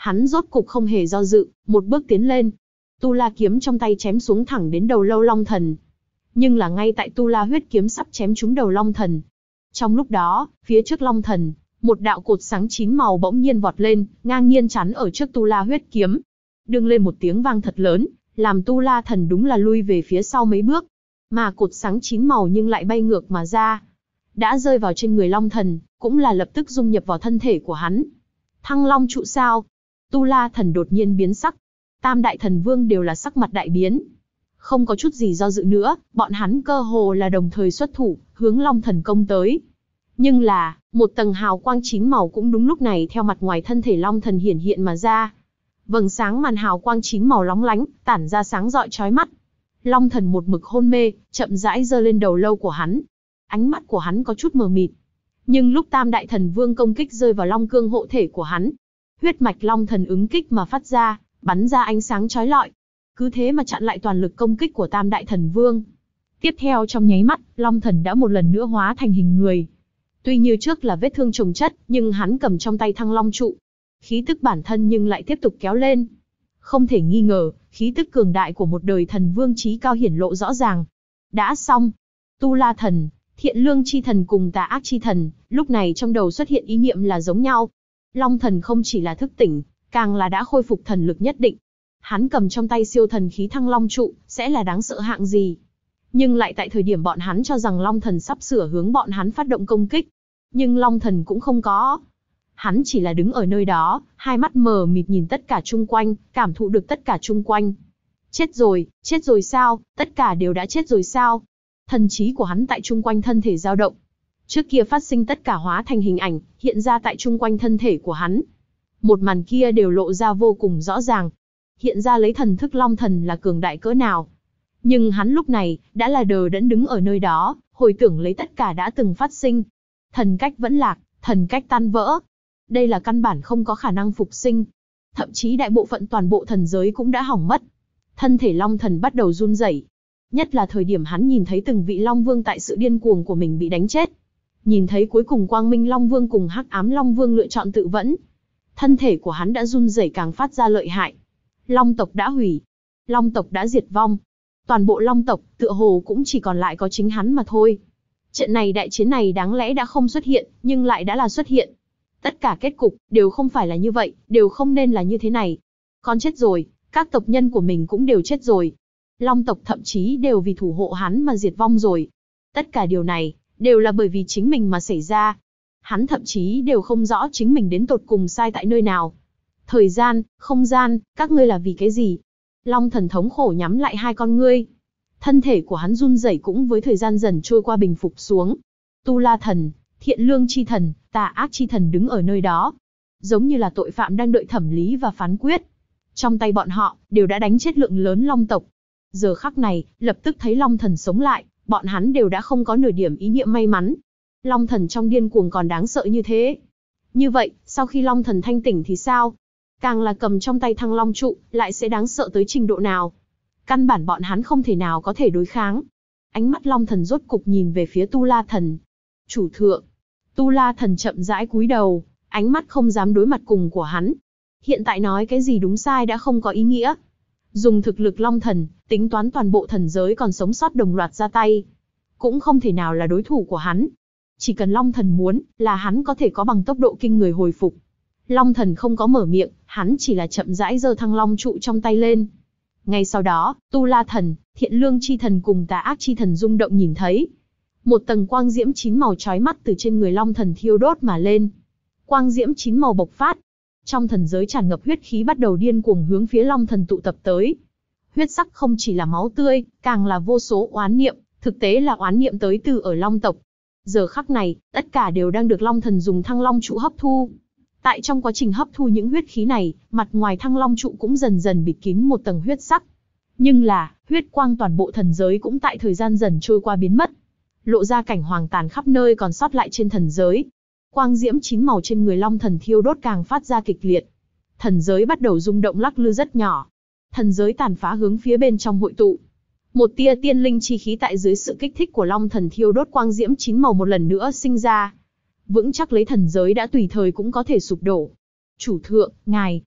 Hắn rốt cục không hề do dự, một bước tiến lên. Tu La kiếm trong tay chém xuống thẳng đến đầu lâu Long Thần. Nhưng là ngay tại Tu La huyết kiếm sắp chém trúng đầu Long Thần. Trong lúc đó, phía trước Long Thần, một đạo cột sáng 9 màu bỗng nhiên vọt lên, ngang nhiên chắn ở trước Tu La huyết kiếm. Đương lên một tiếng vang thật lớn, làm Tu La thần đúng là lui về phía sau mấy bước. Mà cột sáng 9 màu nhưng lại bay ngược mà ra. Đã rơi vào trên người Long Thần, cũng là lập tức dung nhập vào thân thể của hắn. Thăng Long trụ sao? Tu La thần đột nhiên biến sắc. Tam đại thần vương đều là sắc mặt đại biến. Không có chút gì do dự nữa, bọn hắn cơ hồ là đồng thời xuất thủ, hướng Long Thần công tới. Nhưng là, một tầng hào quang 9 màu cũng đúng lúc này theo mặt ngoài thân thể Long Thần hiển hiện mà ra. Vầng sáng màn hào quang 9 màu lóng lánh, tản ra sáng rọi chói mắt. Long Thần một mực hôn mê, chậm rãi giơ lên đầu lâu của hắn. Ánh mắt của hắn có chút mờ mịt. Nhưng lúc Tam đại thần vương công kích rơi vào Long cương hộ thể của hắn, huyết mạch Long Thần ứng kích mà phát ra, bắn ra ánh sáng chói lọi. Cứ thế mà chặn lại toàn lực công kích của Tam đại thần vương. Tiếp theo trong nháy mắt, Long Thần đã một lần nữa hóa thành hình người. Tuy như trước là vết thương chồng chất, nhưng hắn cầm trong tay Thăng Long trụ. Khí tức bản thân nhưng lại tiếp tục kéo lên. Không thể nghi ngờ, khí tức cường đại của một đời thần vương chí cao hiển lộ rõ ràng. Đã xong. Tu La thần, Thiện Lương chi thần cùng Tà Ác chi thần, lúc này trong đầu xuất hiện ý niệm là giống nhau. Long Thần không chỉ là thức tỉnh, càng là đã khôi phục thần lực nhất định. Hắn cầm trong tay siêu thần khí Thăng Long trụ, sẽ là đáng sợ hạng gì? Nhưng lại tại thời điểm bọn hắn cho rằng Long Thần sắp sửa hướng bọn hắn phát động công kích. Nhưng Long Thần cũng không có. Hắn chỉ là đứng ở nơi đó, hai mắt mờ mịt nhìn tất cả chung quanh, cảm thụ được tất cả chung quanh. Chết rồi sao, tất cả đều đã chết rồi sao? Thần trí của hắn tại chung quanh thân thể dao động. Trước kia phát sinh tất cả hóa thành hình ảnh, hiện ra tại chung quanh thân thể của hắn. Một màn kia đều lộ ra vô cùng rõ ràng. Hiện ra lấy thần thức Long Thần là cường đại cỡ nào. Nhưng hắn lúc này, đã là đờ đẫn đứng ở nơi đó, hồi tưởng lấy tất cả đã từng phát sinh. Thần cách vẫn lạc, thần cách tan vỡ. Đây là căn bản không có khả năng phục sinh. Thậm chí đại bộ phận toàn bộ thần giới cũng đã hỏng mất. Thân thể Long Thần bắt đầu run rẩy. Nhất là thời điểm hắn nhìn thấy từng vị Long Vương tại sự điên cuồng của mình bị đánh chết. Nhìn thấy cuối cùng Quang Minh Long Vương cùng Hắc Ám Long Vương lựa chọn tự vẫn. Thân thể của hắn đã run rẩy càng phát ra lợi hại. Long tộc đã hủy. Long tộc đã diệt vong. Toàn bộ Long tộc, tựa hồ cũng chỉ còn lại có chính hắn mà thôi. Trận này đại chiến này đáng lẽ đã không xuất hiện, nhưng lại đã là xuất hiện. Tất cả kết cục, đều không phải là như vậy, đều không nên là như thế này. Con chết rồi, các tộc nhân của mình cũng đều chết rồi. Long tộc thậm chí đều vì thủ hộ hắn mà diệt vong rồi. Tất cả điều này, đều là bởi vì chính mình mà xảy ra. Hắn thậm chí đều không rõ chính mình đến tột cùng sai tại nơi nào. Thời gian, không gian, các ngươi là vì cái gì? Long Thần thống khổ nhắm lại hai con ngươi. Thân thể của hắn run rẩy cũng với thời gian dần trôi qua bình phục xuống. Tu La thần, Thiện Lương chi thần, Tà Ác chi thần đứng ở nơi đó. Giống như là tội phạm đang đợi thẩm lý và phán quyết. Trong tay bọn họ, đều đã đánh chết lượng lớn Long tộc. Giờ khắc này, lập tức thấy Long Thần sống lại, bọn hắn đều đã không có nửa điểm ý niệm may mắn. Long Thần trong điên cuồng còn đáng sợ như thế. Như vậy, sau khi Long Thần thanh tỉnh thì sao? Càng là cầm trong tay Thăng Long trụ, lại sẽ đáng sợ tới trình độ nào? Căn bản bọn hắn không thể nào có thể đối kháng. Ánh mắt Long Thần rốt cục nhìn về phía Tu La thần. Chủ thượng. Tu La thần chậm rãi cúi đầu, ánh mắt không dám đối mặt cùng của hắn. Hiện tại nói cái gì đúng sai đã không có ý nghĩa. Dùng thực lực Long Thần, tính toán toàn bộ thần giới còn sống sót đồng loạt ra tay. Cũng không thể nào là đối thủ của hắn. Chỉ cần Long Thần muốn, là hắn có thể có bằng tốc độ kinh người hồi phục. Long Thần không có mở miệng, hắn chỉ là chậm rãi giơ Thăng Long trụ trong tay lên. Ngay sau đó, Tu La thần, Thiện Lương chi thần cùng Tà Ác chi thần rung động nhìn thấy. Một tầng quang diễm 9 màu chói mắt từ trên người Long Thần thiêu đốt mà lên. Quang diễm 9 màu bộc phát. Trong thần giới tràn ngập huyết khí bắt đầu điên cuồng hướng phía Long Thần tụ tập tới. Huyết sắc không chỉ là máu tươi, càng là vô số oán niệm, thực tế là oán niệm tới từ ở Long tộc. Giờ khắc này, tất cả đều đang được Long Thần dùng Thăng Long trụ hấp thu. Tại trong quá trình hấp thu những huyết khí này, mặt ngoài Thăng Long trụ cũng dần dần bịt kín một tầng huyết sắc. Nhưng là, huyết quang toàn bộ thần giới cũng tại thời gian dần trôi qua biến mất. Lộ ra cảnh hoàng tàn khắp nơi còn sót lại trên thần giới. Quang diễm 9 màu trên người Long Thần thiêu đốt càng phát ra kịch liệt. Thần giới bắt đầu rung động lắc lư rất nhỏ. Thần giới tàn phá hướng phía bên trong hội tụ. Một tia tiên linh chi khí tại dưới sự kích thích của Long Thần thiêu đốt quang diễm 9 màu một lần nữa sinh ra. Vững chắc lấy thần giới đã tùy thời cũng có thể sụp đổ. Chủ thượng, ngài.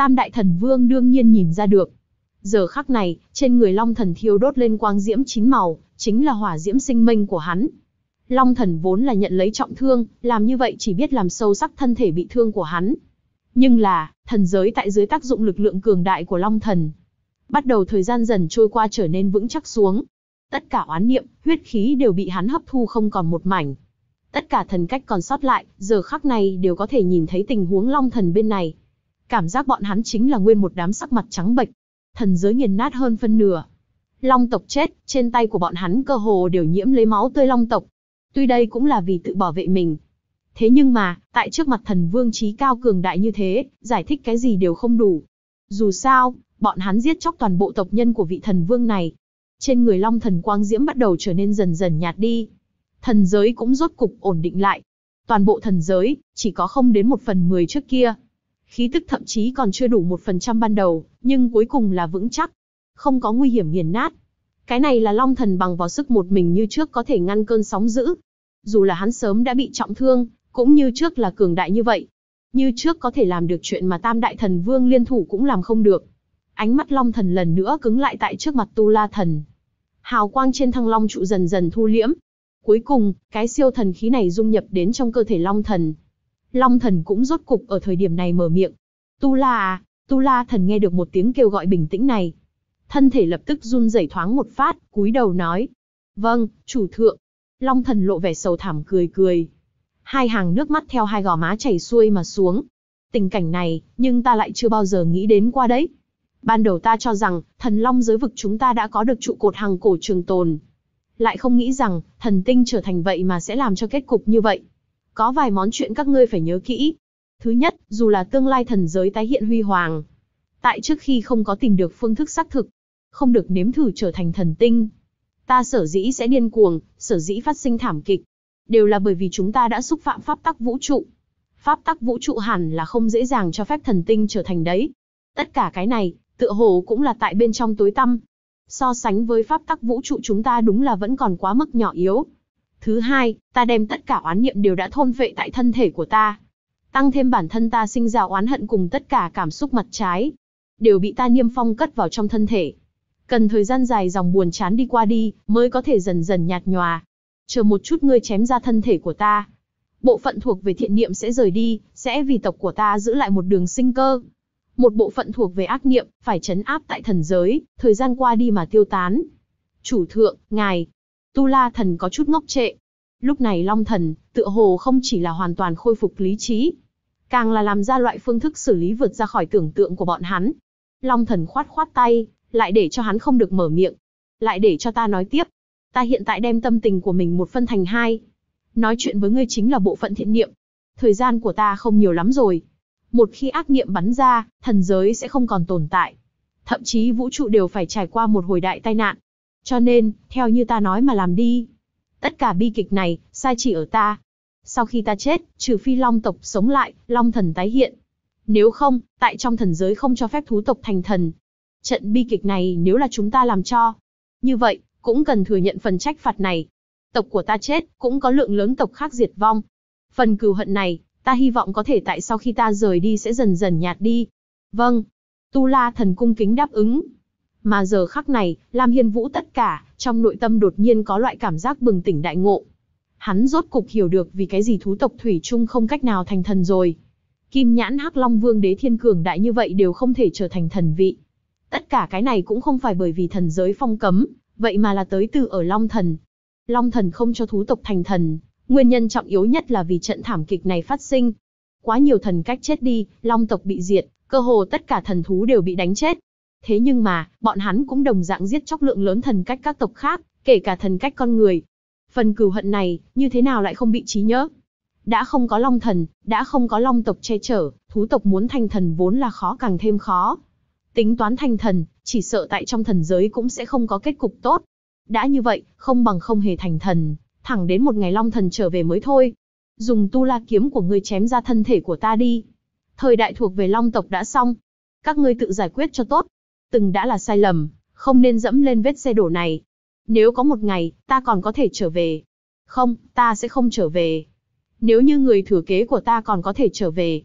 Tam đại thần vương đương nhiên nhìn ra được. Giờ khắc này, trên người Long Thần thiêu đốt lên quang diễm chín màu, chính là hỏa diễm sinh mệnh của hắn. Long Thần vốn là nhận lấy trọng thương, làm như vậy chỉ biết làm sâu sắc thân thể bị thương của hắn. Nhưng là, thần giới tại dưới tác dụng lực lượng cường đại của Long Thần. Bắt đầu thời gian dần trôi qua trở nên vững chắc xuống. Tất cả oán niệm, huyết khí đều bị hắn hấp thu không còn một mảnh. Tất cả thần cách còn sót lại, giờ khắc này đều có thể nhìn thấy tình huống Long Thần bên này. Cảm giác bọn hắn chính là nguyên một đám sắc mặt trắng bệch. Thần giới nghiền nát hơn phân nửa. Long tộc chết, trên tay của bọn hắn cơ hồ đều nhiễm lấy máu tươi Long tộc. Tuy đây cũng là vì tự bảo vệ mình. Thế nhưng mà, tại trước mặt thần vương trí cao cường đại như thế, giải thích cái gì đều không đủ. Dù sao, bọn hắn giết chóc toàn bộ tộc nhân của vị thần vương này. Trên người Long Thần quang diễm bắt đầu trở nên dần dần nhạt đi. Thần giới cũng rốt cục ổn định lại. Toàn bộ thần giới, chỉ có không đến 1/10 trước kia. Khí tức thậm chí còn chưa đủ 1% ban đầu, nhưng cuối cùng là vững chắc. Không có nguy hiểm nghiền nát. Cái này là Long Thần bằng vào sức một mình như trước có thể ngăn cơn sóng dữ. Dù là hắn sớm đã bị trọng thương, cũng như trước là cường đại như vậy. Như trước có thể làm được chuyện mà Tam đại thần vương liên thủ cũng làm không được. Ánh mắt Long Thần lần nữa cứng lại tại trước mặt Tu La Thần. Hào quang trên Thăng Long trụ dần dần thu liễm. Cuối cùng, cái siêu thần khí này dung nhập đến trong cơ thể Long Thần. Long Thần cũng rốt cục ở thời điểm này mở miệng. Tu La à, Tu La Thần nghe được một tiếng kêu gọi bình tĩnh này. Thân thể lập tức run rẩy thoáng một phát, cúi đầu nói. Vâng, chủ thượng. Long Thần lộ vẻ sầu thảm cười cười. Hai hàng nước mắt theo hai gò má chảy xuôi mà xuống. Tình cảnh này, nhưng ta lại chưa bao giờ nghĩ đến qua đấy. Ban đầu ta cho rằng, thần long giới vực chúng ta đã có được trụ cột hằng cổ trường tồn. Lại không nghĩ rằng, thần tinh trở thành vậy mà sẽ làm cho kết cục như vậy. Có vài món chuyện các ngươi phải nhớ kỹ. Thứ nhất, dù là tương lai thần giới tái hiện huy hoàng. Tại trước khi không có tìm được phương thức xác thực, không được nếm thử trở thành thần tinh. Ta sở dĩ sẽ điên cuồng, sở dĩ phát sinh thảm kịch. Đều là bởi vì chúng ta đã xúc phạm pháp tắc vũ trụ. Pháp tắc vũ trụ hẳn là không dễ dàng cho phép thần tinh trở thành đấy. Tất cả cái này, tựa hồ cũng là tại bên trong tối tăm. So sánh với pháp tắc vũ trụ chúng ta đúng là vẫn còn quá mức nhỏ yếu. Thứ hai, ta đem tất cả oán niệm đều đã thôn phệ tại thân thể của ta. Tăng thêm bản thân ta sinh ra oán hận cùng tất cả cảm xúc mặt trái. Đều bị ta niêm phong cất vào trong thân thể. Cần thời gian dài dòng buồn chán đi qua đi, mới có thể dần dần nhạt nhòa. Chờ một chút ngươi chém ra thân thể của ta. Bộ phận thuộc về thiện niệm sẽ rời đi, sẽ vì tộc của ta giữ lại một đường sinh cơ. Một bộ phận thuộc về ác niệm, phải trấn áp tại thần giới, thời gian qua đi mà tiêu tán. Chủ thượng, ngài. Tu La Thần có chút ngốc trệ. Lúc này Long Thần, tựa hồ không chỉ là hoàn toàn khôi phục lý trí. Càng là làm ra loại phương thức xử lý vượt ra khỏi tưởng tượng của bọn hắn. Long Thần khoát khoát tay, lại để cho hắn không được mở miệng. Lại để cho ta nói tiếp. Ta hiện tại đem tâm tình của mình một phân thành hai. Nói chuyện với ngươi chính là bộ phận thiện niệm. Thời gian của ta không nhiều lắm rồi. Một khi ác niệm bắn ra, thần giới sẽ không còn tồn tại. Thậm chí vũ trụ đều phải trải qua một hồi đại tai nạn. Cho nên, theo như ta nói mà làm đi. Tất cả bi kịch này, sai chỉ ở ta. Sau khi ta chết, trừ phi Long tộc sống lại, Long Thần tái hiện. Nếu không, tại trong thần giới không cho phép thú tộc thành thần. Trận bi kịch này nếu là chúng ta làm cho. Như vậy, cũng cần thừa nhận phần trách phạt này. Tộc của ta chết, cũng có lượng lớn tộc khác diệt vong. Phần cừu hận này, ta hy vọng có thể tại sau khi ta rời đi sẽ dần dần nhạt đi. Vâng. Tu La Thần cung kính đáp ứng. Mà giờ khắc này, Lam Hiên Vũ tất cả, trong nội tâm đột nhiên có loại cảm giác bừng tỉnh đại ngộ. Hắn rốt cục hiểu được vì cái gì thú tộc thủy chung không cách nào thành thần rồi. Kim Nhãn Hắc Long Vương Đế Thiên cường đại như vậy đều không thể trở thành thần vị. Tất cả cái này cũng không phải bởi vì thần giới phong cấm, vậy mà là tới từ ở Long Thần. Long Thần không cho thú tộc thành thần, nguyên nhân trọng yếu nhất là vì trận thảm kịch này phát sinh. Quá nhiều thần cách chết đi, Long tộc bị diệt, cơ hồ tất cả thần thú đều bị đánh chết. Thế nhưng mà, bọn hắn cũng đồng dạng giết chóc lượng lớn thần cách các tộc khác, kể cả thần cách con người. Phần cừu hận này, như thế nào lại không bị trí nhớ? Đã không có Long Thần, đã không có Long tộc che chở, thú tộc muốn thành thần vốn là khó càng thêm khó. Tính toán thành thần, chỉ sợ tại trong thần giới cũng sẽ không có kết cục tốt. Đã như vậy, không bằng không hề thành thần, thẳng đến một ngày Long Thần trở về mới thôi. Dùng tu la kiếm của ngươi chém ra thân thể của ta đi. Thời đại thuộc về Long tộc đã xong. Các ngươi tự giải quyết cho tốt. Từng đã là sai lầm, không nên dẫm lên vết xe đổ này. Nếu có một ngày, ta còn có thể trở về. Không, ta sẽ không trở về. Nếu như người thừa kế của ta còn có thể trở về.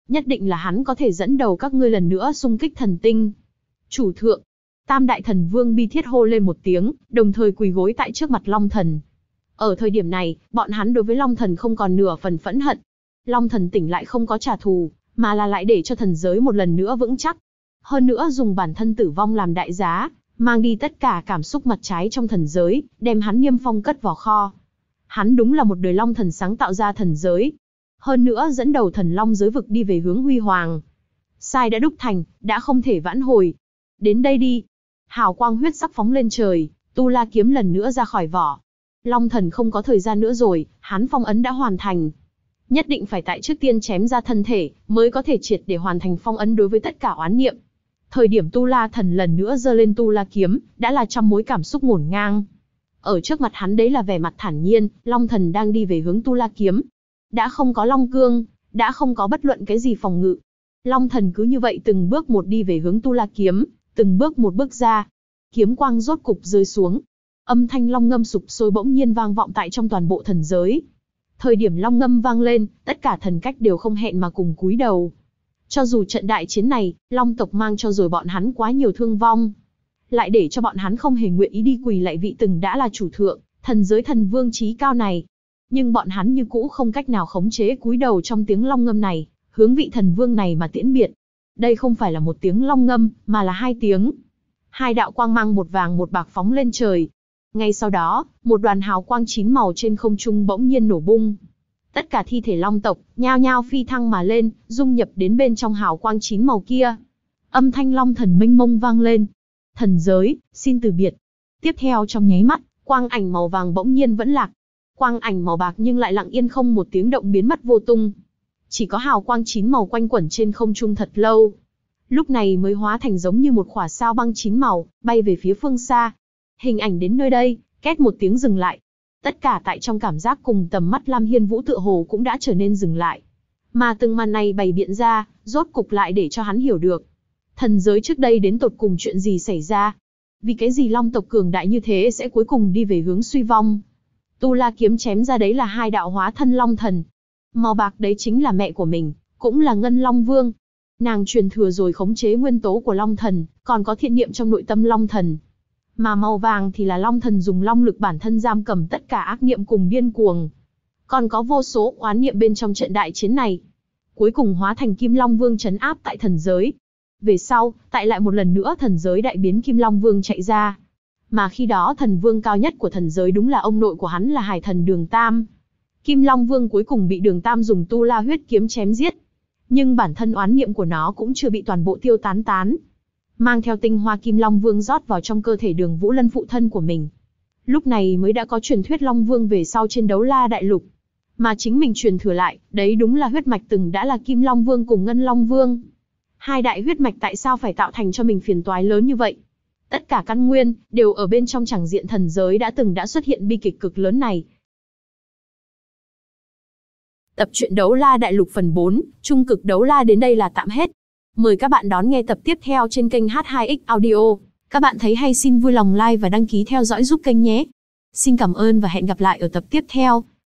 Nhất định là hắn có thể dẫn đầu các ngươi lần nữa xung kích thần tinh. Chủ thượng, Tam đại thần vương bi thiết hô lên một tiếng, đồng thời quỳ gối tại trước mặt Long Thần. Ở thời điểm này, bọn hắn đối với Long Thần không còn nửa phần phẫn hận. Long Thần tỉnh lại không có trả thù, mà là lại để cho thần giới một lần nữa vững chắc. Hơn nữa dùng bản thân tử vong làm đại giá, mang đi tất cả cảm xúc mặt trái trong thần giới, đem hắn niêm phong cất vào kho. Hắn đúng là một đời Long Thần sáng tạo ra thần giới. Hơn nữa dẫn đầu thần Long giới vực đi về hướng huy hoàng. Sai đã đúc thành, đã không thể vãn hồi. Đến đây đi. Hào quang huyết sắc phóng lên trời, Tu La kiếm lần nữa ra khỏi vỏ. Long Thần không có thời gian nữa rồi, hắn phong ấn đã hoàn thành. Nhất định phải tại trước tiên chém ra thân thể, mới có thể triệt để hoàn thành phong ấn đối với tất cả oán niệm. Thời điểm Tu La Thần lần nữa giơ lên Tu La kiếm, đã là trăm mối cảm xúc ngổn ngang. Ở trước mặt hắn đấy là vẻ mặt thản nhiên, Long Thần đang đi về hướng Tu La kiếm. Đã không có Long Cương, đã không có bất luận cái gì phòng ngự. Long Thần cứ như vậy từng bước một đi về hướng Tu La kiếm, từng bước một bước ra. Kiếm quang rốt cục rơi xuống. Âm thanh long ngâm sục sôi bỗng nhiên vang vọng tại trong toàn bộ thần giới. Thời điểm long ngâm vang lên, tất cả thần cách đều không hẹn mà cùng cúi đầu. Cho dù trận đại chiến này, Long tộc mang cho rồi bọn hắn quá nhiều thương vong, lại để cho bọn hắn không hề nguyện ý đi quỳ lạy vị từng đã là chủ thượng, thần giới thần vương chí cao này. Nhưng bọn hắn như cũ không cách nào khống chế cúi đầu trong tiếng long ngâm này, hướng vị thần vương này mà tiễn biệt. Đây không phải là một tiếng long ngâm, mà là hai tiếng. Hai đạo quang mang một vàng một bạc phóng lên trời. Ngay sau đó, một đoàn hào quang chín màu trên không trung bỗng nhiên nổ bung. Tất cả thi thể long tộc, nhao nhao phi thăng mà lên, dung nhập đến bên trong hào quang chín màu kia. Âm thanh long thần mênh mông vang lên. Thần giới, xin từ biệt. Tiếp theo trong nháy mắt, quang ảnh màu vàng bỗng nhiên vẫn lạc. Quang ảnh màu bạc nhưng lại lặng yên không một tiếng động biến mất vô tung. Chỉ có hào quang chín màu quanh quẩn trên không trung thật lâu. Lúc này mới hóa thành giống như một khỏa sao băng chín màu, bay về phía phương xa. Hình ảnh đến nơi đây, két một tiếng dừng lại. Tất cả tại trong cảm giác cùng tầm mắt Lam Hiên Vũ tựa hồ cũng đã trở nên dừng lại. Mà từng màn này bày biện ra, rốt cục lại để cho hắn hiểu được. Thần giới trước đây đến tột cùng chuyện gì xảy ra? Vì cái gì Long tộc cường đại như thế sẽ cuối cùng đi về hướng suy vong? Tu La kiếm chém ra đấy là hai đạo hóa thân Long thần. Màu bạc đấy chính là mẹ của mình, cũng là Ngân Long Vương. Nàng truyền thừa rồi khống chế nguyên tố của Long thần, còn có thiện niệm trong nội tâm Long thần. Mà màu vàng thì là Long thần dùng long lực bản thân giam cầm tất cả ác niệm cùng điên cuồng. Còn có vô số oán niệm bên trong trận đại chiến này. Cuối cùng hóa thành Kim Long Vương trấn áp tại thần giới. Về sau, tại lại một lần nữa thần giới đại biến Kim Long Vương chạy ra. Mà khi đó thần vương cao nhất của thần giới đúng là ông nội của hắn là Hải thần Đường Tam. Kim Long Vương cuối cùng bị Đường Tam dùng tu la huyết kiếm chém giết. Nhưng bản thân oán niệm của nó cũng chưa bị toàn bộ tiêu tán. Mang theo tinh hoa Kim Long Vương rót vào trong cơ thể Đường Vũ Lân phụ thân của mình. Lúc này mới đã có truyền thuyết Long Vương về sau trên Đấu La Đại Lục. Mà chính mình truyền thừa lại, đấy đúng là huyết mạch từng đã là Kim Long Vương cùng Ngân Long Vương. Hai đại huyết mạch tại sao phải tạo thành cho mình phiền toái lớn như vậy? Tất cả căn nguyên, đều ở bên trong chàng diện thần giới đã xuất hiện bi kịch cực lớn này. Tập truyện Đấu La Đại Lục phần 4, Trung cực Đấu La đến đây là tạm hết. Mời các bạn đón nghe tập tiếp theo trên kênh H2X Audio. Các bạn thấy hay xin vui lòng like và đăng ký theo dõi giúp kênh nhé. Xin cảm ơn và hẹn gặp lại ở tập tiếp theo.